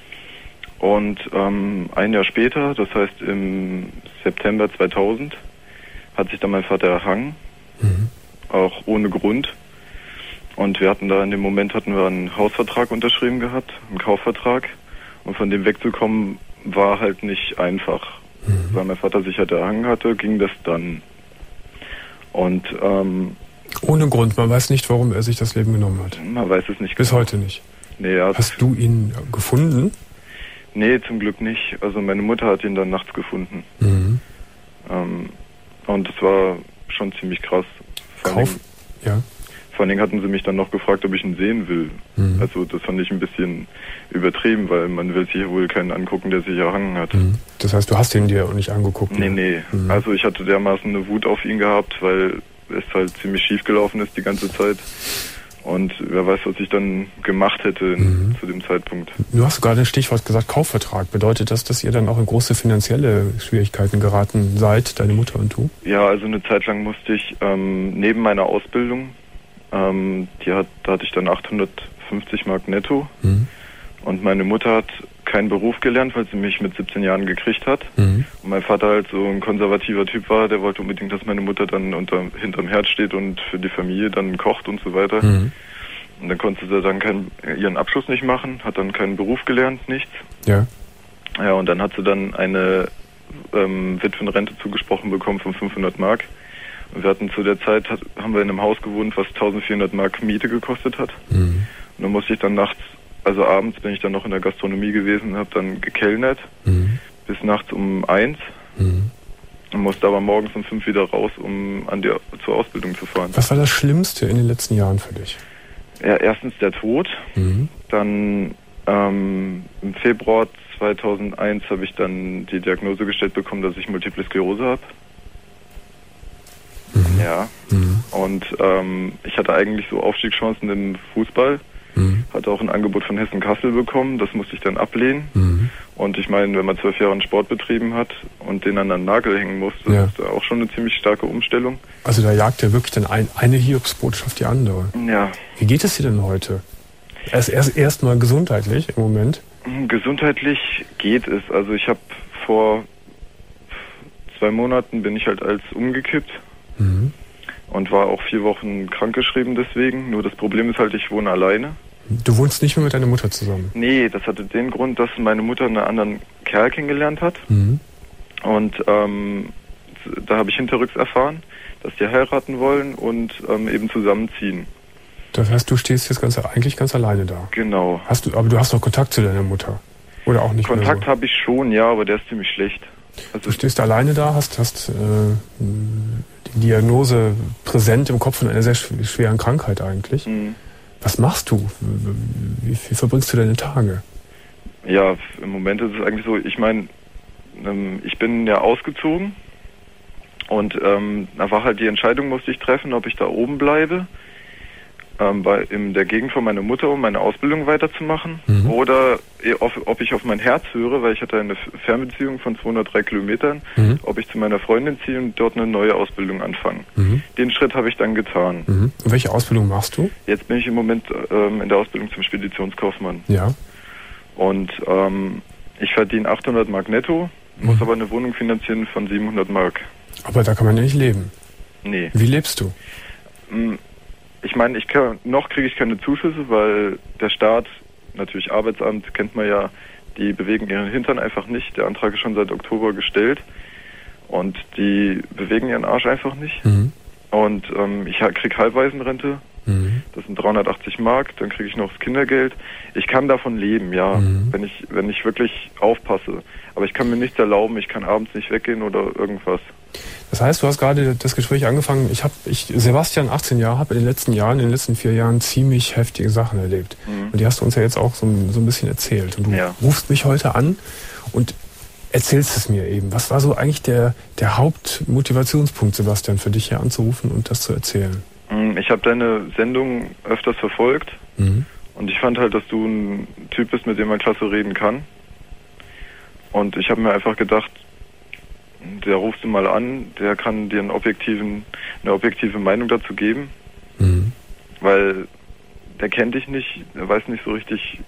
Und ähm, ein Jahr später, das heißt im September zweitausend, hat sich dann mein Vater erhangen. Mhm. Auch ohne Grund. Und wir hatten da in dem Moment hatten wir einen Hausvertrag unterschrieben gehabt, einen Kaufvertrag. Und von dem wegzukommen war halt nicht einfach. Mhm. Weil mein Vater sich halt erhangen hatte, ging das dann. Und ähm, ohne Grund, man weiß nicht, warum er sich das Leben genommen hat. Man weiß es nicht. Bis genau. heute nicht. Nee, er Hast du ihn gefunden? Nee, zum Glück nicht. Also meine Mutter hat ihn dann nachts gefunden. Mhm. Ähm, und es war schon ziemlich krass. Vor Kauf? Dingen, ja. Vor allen Dingen hatten sie mich dann noch gefragt, ob ich ihn sehen will. Mhm. Also das fand ich ein bisschen übertrieben, weil man will sich ja wohl keinen angucken, der sich erhangen hat. Mhm. Das heißt, du hast ihn dir nicht angeguckt? Nee, nee. Mhm. Also ich hatte dermaßen eine Wut auf ihn gehabt, weil es halt ziemlich schief gelaufen ist die ganze Zeit. Und wer weiß, was ich dann gemacht hätte mhm. zu dem Zeitpunkt. Du hast gerade ein Stichwort gesagt, Kaufvertrag. Bedeutet das, dass ihr dann auch in große finanzielle Schwierigkeiten geraten seid, deine Mutter und du? Ja, also eine Zeit lang musste ich ähm, neben meiner Ausbildung, ähm, die hat, da hatte ich dann achthundertfünfzig Mark netto. Mhm. Und meine Mutter hat keinen Beruf gelernt, weil sie mich mit siebzehn Jahren gekriegt hat. Mhm. Und mein Vater halt so ein konservativer Typ war, der wollte unbedingt, dass meine Mutter dann unter, hinterm Herd steht und für die Familie dann kocht und so weiter. Mhm. Und dann konnte sie dann keinen, ihren Abschluss nicht machen, hat dann keinen Beruf gelernt, nichts. Ja. Ja, und dann hat sie dann eine ähm, Witwenrente zugesprochen bekommen von fünfhundert Mark. Und wir hatten zu der Zeit, hat, haben wir in einem Haus gewohnt, was eintausendvierhundert Mark Miete gekostet hat. Mhm. Und dann musste ich dann nachts, also abends bin ich dann noch in der Gastronomie gewesen, habe dann gekellnert mhm. bis nachts um eins mhm. und musste aber morgens um fünf wieder raus, um an die, zur Ausbildung zu fahren. Was war das Schlimmste in den letzten Jahren für dich? Ja, erstens der Tod. Mhm. Dann ähm, im Februar zweitausendeins habe ich dann die Diagnose gestellt bekommen, dass ich Multiple Sklerose habe. Mhm. Ja. Mhm. Und ähm, ich hatte eigentlich so Aufstiegschancen im Fußball. Mhm. Hatte auch ein Angebot von Hessen-Kassel bekommen, das musste ich dann ablehnen. Mhm. Und ich meine, wenn man zwölf Jahre einen Sport betrieben hat und den an einen Nagel hängen muss, das ja. ist auch schon eine ziemlich starke Umstellung. Also da jagt ja wirklich dann ein, eine Hiobsbotschaft die andere. Ja. Wie geht es dir denn heute? Erst erst erstmal gesundheitlich im Moment? Gesundheitlich geht es. Also ich habe vor zwei Monaten bin ich halt als umgekippt. Mhm. Und war auch vier Wochen krankgeschrieben deswegen. Nur das Problem ist halt, ich wohne alleine. Du wohnst nicht mehr mit deiner Mutter zusammen? Nee, das hatte den Grund, dass meine Mutter einen anderen Kerl kennengelernt hat. Mhm. Und ähm, da habe ich hinterrücks erfahren, dass die heiraten wollen und ähm, eben zusammenziehen. Das heißt, du stehst jetzt ganz, eigentlich ganz alleine da. Genau. Hast du, aber du hast noch Kontakt zu deiner Mutter? Oder auch nicht Kontakt mehr so? habe ich schon, ja, aber der ist ziemlich schlecht. Also du stehst alleine da, hast, hast äh, die Diagnose präsent im Kopf von einer sehr schweren Krankheit eigentlich. Mhm. Was machst du? Wie, wie verbringst du deine Tage? Ja, im Moment ist es eigentlich so, ich meine, ähm, ich bin ja ausgezogen und ähm, da war halt die Entscheidung, musste ich treffen, ob ich da oben bleibe, ähm, bei, in der Gegend von meiner Mutter, um meine Ausbildung weiterzumachen, mhm. oder ob, ob ich auf mein Herz höre, weil ich hatte eine Fernbeziehung von zweihundertdrei Kilometern, mhm. ob ich zu meiner Freundin ziehe und dort eine neue Ausbildung anfange. Mhm. Den Schritt habe ich dann getan. Mhm. Und welche Ausbildung machst du? Jetzt bin ich im Moment ähm, in der Ausbildung zum Speditionskaufmann. Ja. Und ähm, ich verdiene achthundert Mark netto, muss mhm. aber eine Wohnung finanzieren von siebenhundert Mark. Aber da kann man ja nicht leben. Nee. Wie lebst du? Ich meine, ich kann, noch kriege ich keine Zuschüsse, weil der Staat, natürlich Arbeitsamt, kennt man ja, die bewegen ihren Hintern einfach nicht. Der Antrag ist schon seit Oktober gestellt und die bewegen ihren Arsch einfach nicht. Mhm. Und ähm, ich kriege Halbwaisenrente. Mhm. Das sind dreihundertachtzig Mark, dann kriege ich noch das Kindergeld. Ich kann davon leben, ja, mhm. wenn ich wenn ich wirklich aufpasse. Aber ich kann mir nichts erlauben, ich kann abends nicht weggehen oder irgendwas. Das heißt, du hast gerade das Gespräch angefangen. Ich habe, ich Sebastian, achtzehn Jahre, habe in den letzten Jahren, in den letzten vier Jahren ziemlich heftige Sachen erlebt. Mhm. Und die hast du uns ja jetzt auch so, so ein bisschen erzählt. Und du ja. rufst mich heute an und erzählst es mir eben. Was war so eigentlich der, der Hauptmotivationspunkt, Sebastian, für dich hier anzurufen und das zu erzählen? Ich habe deine Sendung öfters verfolgt mhm. und ich fand halt, dass du ein Typ bist, mit dem man klasse reden kann. Und ich habe mir einfach gedacht, der rufst du mal an, der kann dir einen objektiven, eine objektive Meinung dazu geben, mhm. weil der kennt dich nicht, der weiß nicht so richtig,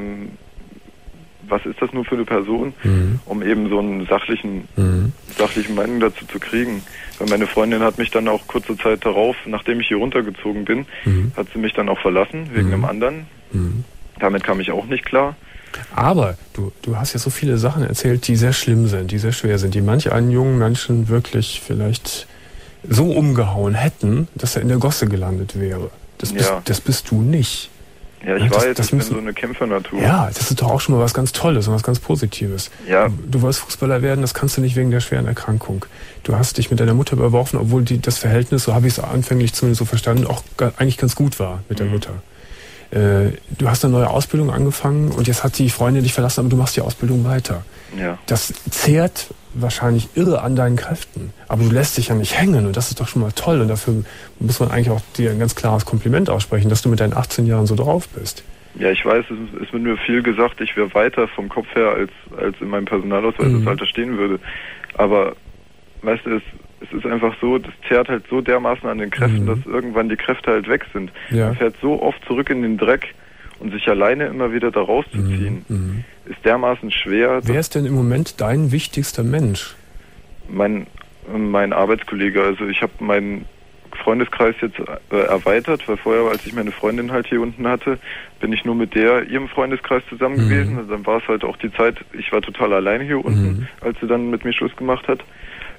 was ist das nur für eine Person, mhm. um eben so einen sachlichen, mhm. sachlichen Meinung dazu zu kriegen. Weil meine Freundin hat mich dann auch kurze Zeit darauf, nachdem ich hier runtergezogen bin, mhm. hat sie mich dann auch verlassen, wegen mhm. einem anderen. Mhm. Damit kam ich auch nicht klar. Aber du, du hast ja so viele Sachen erzählt, die sehr schlimm sind, die sehr schwer sind, die manch einen jungen Menschen wirklich vielleicht so umgehauen hätten, dass er in der Gosse gelandet wäre. Das bist, ja. das bist du nicht. Ja, ich ja, das, weiß, das ich müssen, bin so eine Kämpfernatur. Ja, das ist doch auch schon mal was ganz Tolles und was ganz Positives. Ja. Du, du wolltest Fußballer werden, das kannst du nicht wegen der schweren Erkrankung. Du hast dich mit deiner Mutter überworfen, obwohl die, das Verhältnis, so habe ich es anfänglich zumindest so verstanden, auch gar, eigentlich ganz gut war mit der mhm. Mutter. Äh, du hast eine neue Ausbildung angefangen und jetzt hat die Freundin dich verlassen, aber du machst die Ausbildung weiter. Ja. Das zehrt wahrscheinlich irre an deinen Kräften, aber du lässt dich ja nicht hängen und das ist doch schon mal toll und dafür muss man eigentlich auch dir ein ganz klares Kompliment aussprechen, dass du mit deinen achtzehn Jahren so drauf bist. Ja, ich weiß, es ist mit mir viel gesagt, ich wäre weiter vom Kopf her, als, als in meinem Personalausweis mhm. das Alter stehen würde. Aber, weißt du, es, es ist einfach so, das zerrt halt so dermaßen an den Kräften, mhm. dass irgendwann die Kräfte halt weg sind. Ja. Man fährt so oft zurück in den Dreck und sich alleine immer wieder da rauszuziehen, mhm. ist dermaßen schwer. Wer ist denn im Moment dein wichtigster Mensch? Mein, mein Arbeitskollege, also ich habe meinen Freundeskreis jetzt äh, erweitert, weil vorher, als ich meine Freundin halt hier unten hatte, bin ich nur mit der ihrem Freundeskreis zusammen mhm. gewesen. Also dann war es halt auch die Zeit, ich war total alleine hier unten, mhm. als sie dann mit mir Schluss gemacht hat.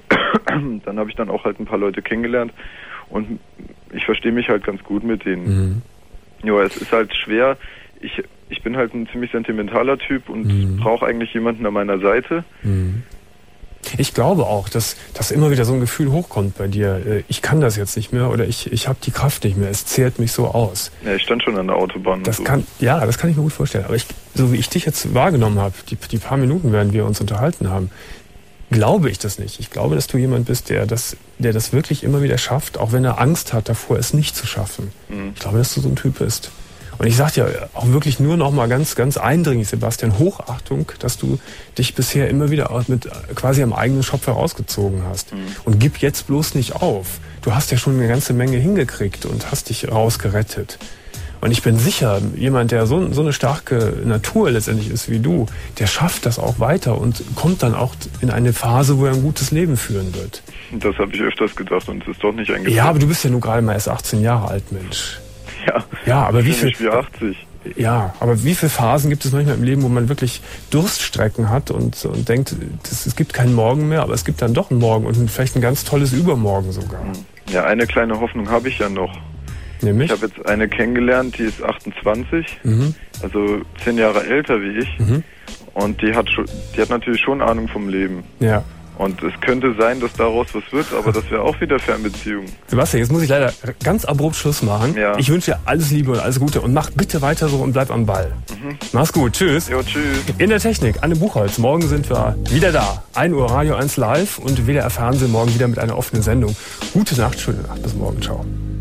Dann habe ich dann auch halt ein paar Leute kennengelernt und ich verstehe mich halt ganz gut mit denen. Mhm. Ja, es ist halt schwer. Ich, ich bin halt ein ziemlich sentimentaler Typ und mhm. brauche eigentlich jemanden an meiner Seite. Mhm. Ich glaube auch, dass, dass immer wieder so ein Gefühl hochkommt bei dir. Ich kann das jetzt nicht mehr oder ich, ich habe die Kraft nicht mehr. Es zehrt mich so aus. Ja, ich stand schon an der Autobahn. Das so. kann, ja, das kann ich mir gut vorstellen. Aber ich, so wie ich dich jetzt wahrgenommen habe, die, die paar Minuten, während wir uns unterhalten haben, glaube ich das nicht. Ich glaube, dass du jemand bist, der das, der das wirklich immer wieder schafft, auch wenn er Angst hat davor, es nicht zu schaffen. Mhm. Ich glaube, dass du so ein Typ bist. Und ich sage dir auch wirklich nur noch mal ganz, ganz eindringlich, Sebastian, Hochachtung, dass du dich bisher immer wieder mit quasi am eigenen Schopf herausgezogen hast. Mhm. Und gib jetzt bloß nicht auf. Du hast ja schon eine ganze Menge hingekriegt und hast dich rausgerettet. Und ich bin sicher, jemand, der so, so eine starke Natur letztendlich ist wie du, der schafft das auch weiter und kommt dann auch in eine Phase, wo er ein gutes Leben führen wird. Das habe ich öfters gedacht und es ist doch nicht eingetreten. Ja, aber du bist ja nur gerade mal erst achtzehn Jahre alt, Mensch. Ja, ja, aber wie viel, wie achtzig. Ja, aber wie viele Phasen gibt es manchmal im Leben, wo man wirklich Durststrecken hat und, und denkt, das, es gibt keinen Morgen mehr, aber es gibt dann doch einen Morgen und vielleicht ein ganz tolles Übermorgen sogar. Ja, eine kleine Hoffnung habe ich ja noch. Nämlich? Ich habe jetzt eine kennengelernt, die ist achtundzwanzig, Mhm. also zehn Jahre älter wie ich. Mhm. Und die hat, schon, die hat natürlich schon Ahnung vom Leben. Ja. Und es könnte sein, dass daraus was wird, aber das wäre auch wieder Fernbeziehung. Sebastian, jetzt muss ich leider ganz abrupt Schluss machen. Ja. Ich wünsche dir alles Liebe und alles Gute und mach bitte weiter so und bleib am Ball. Mhm. Mach's gut, tschüss. Jo, tschüss. In der Technik, Anne Buchholz. Morgen sind wir wieder da. ein Uhr Radio eins live und W D R Fernsehen morgen wieder mit einer offenen Sendung. Gute Nacht, schöne Nacht. Bis morgen. Ciao.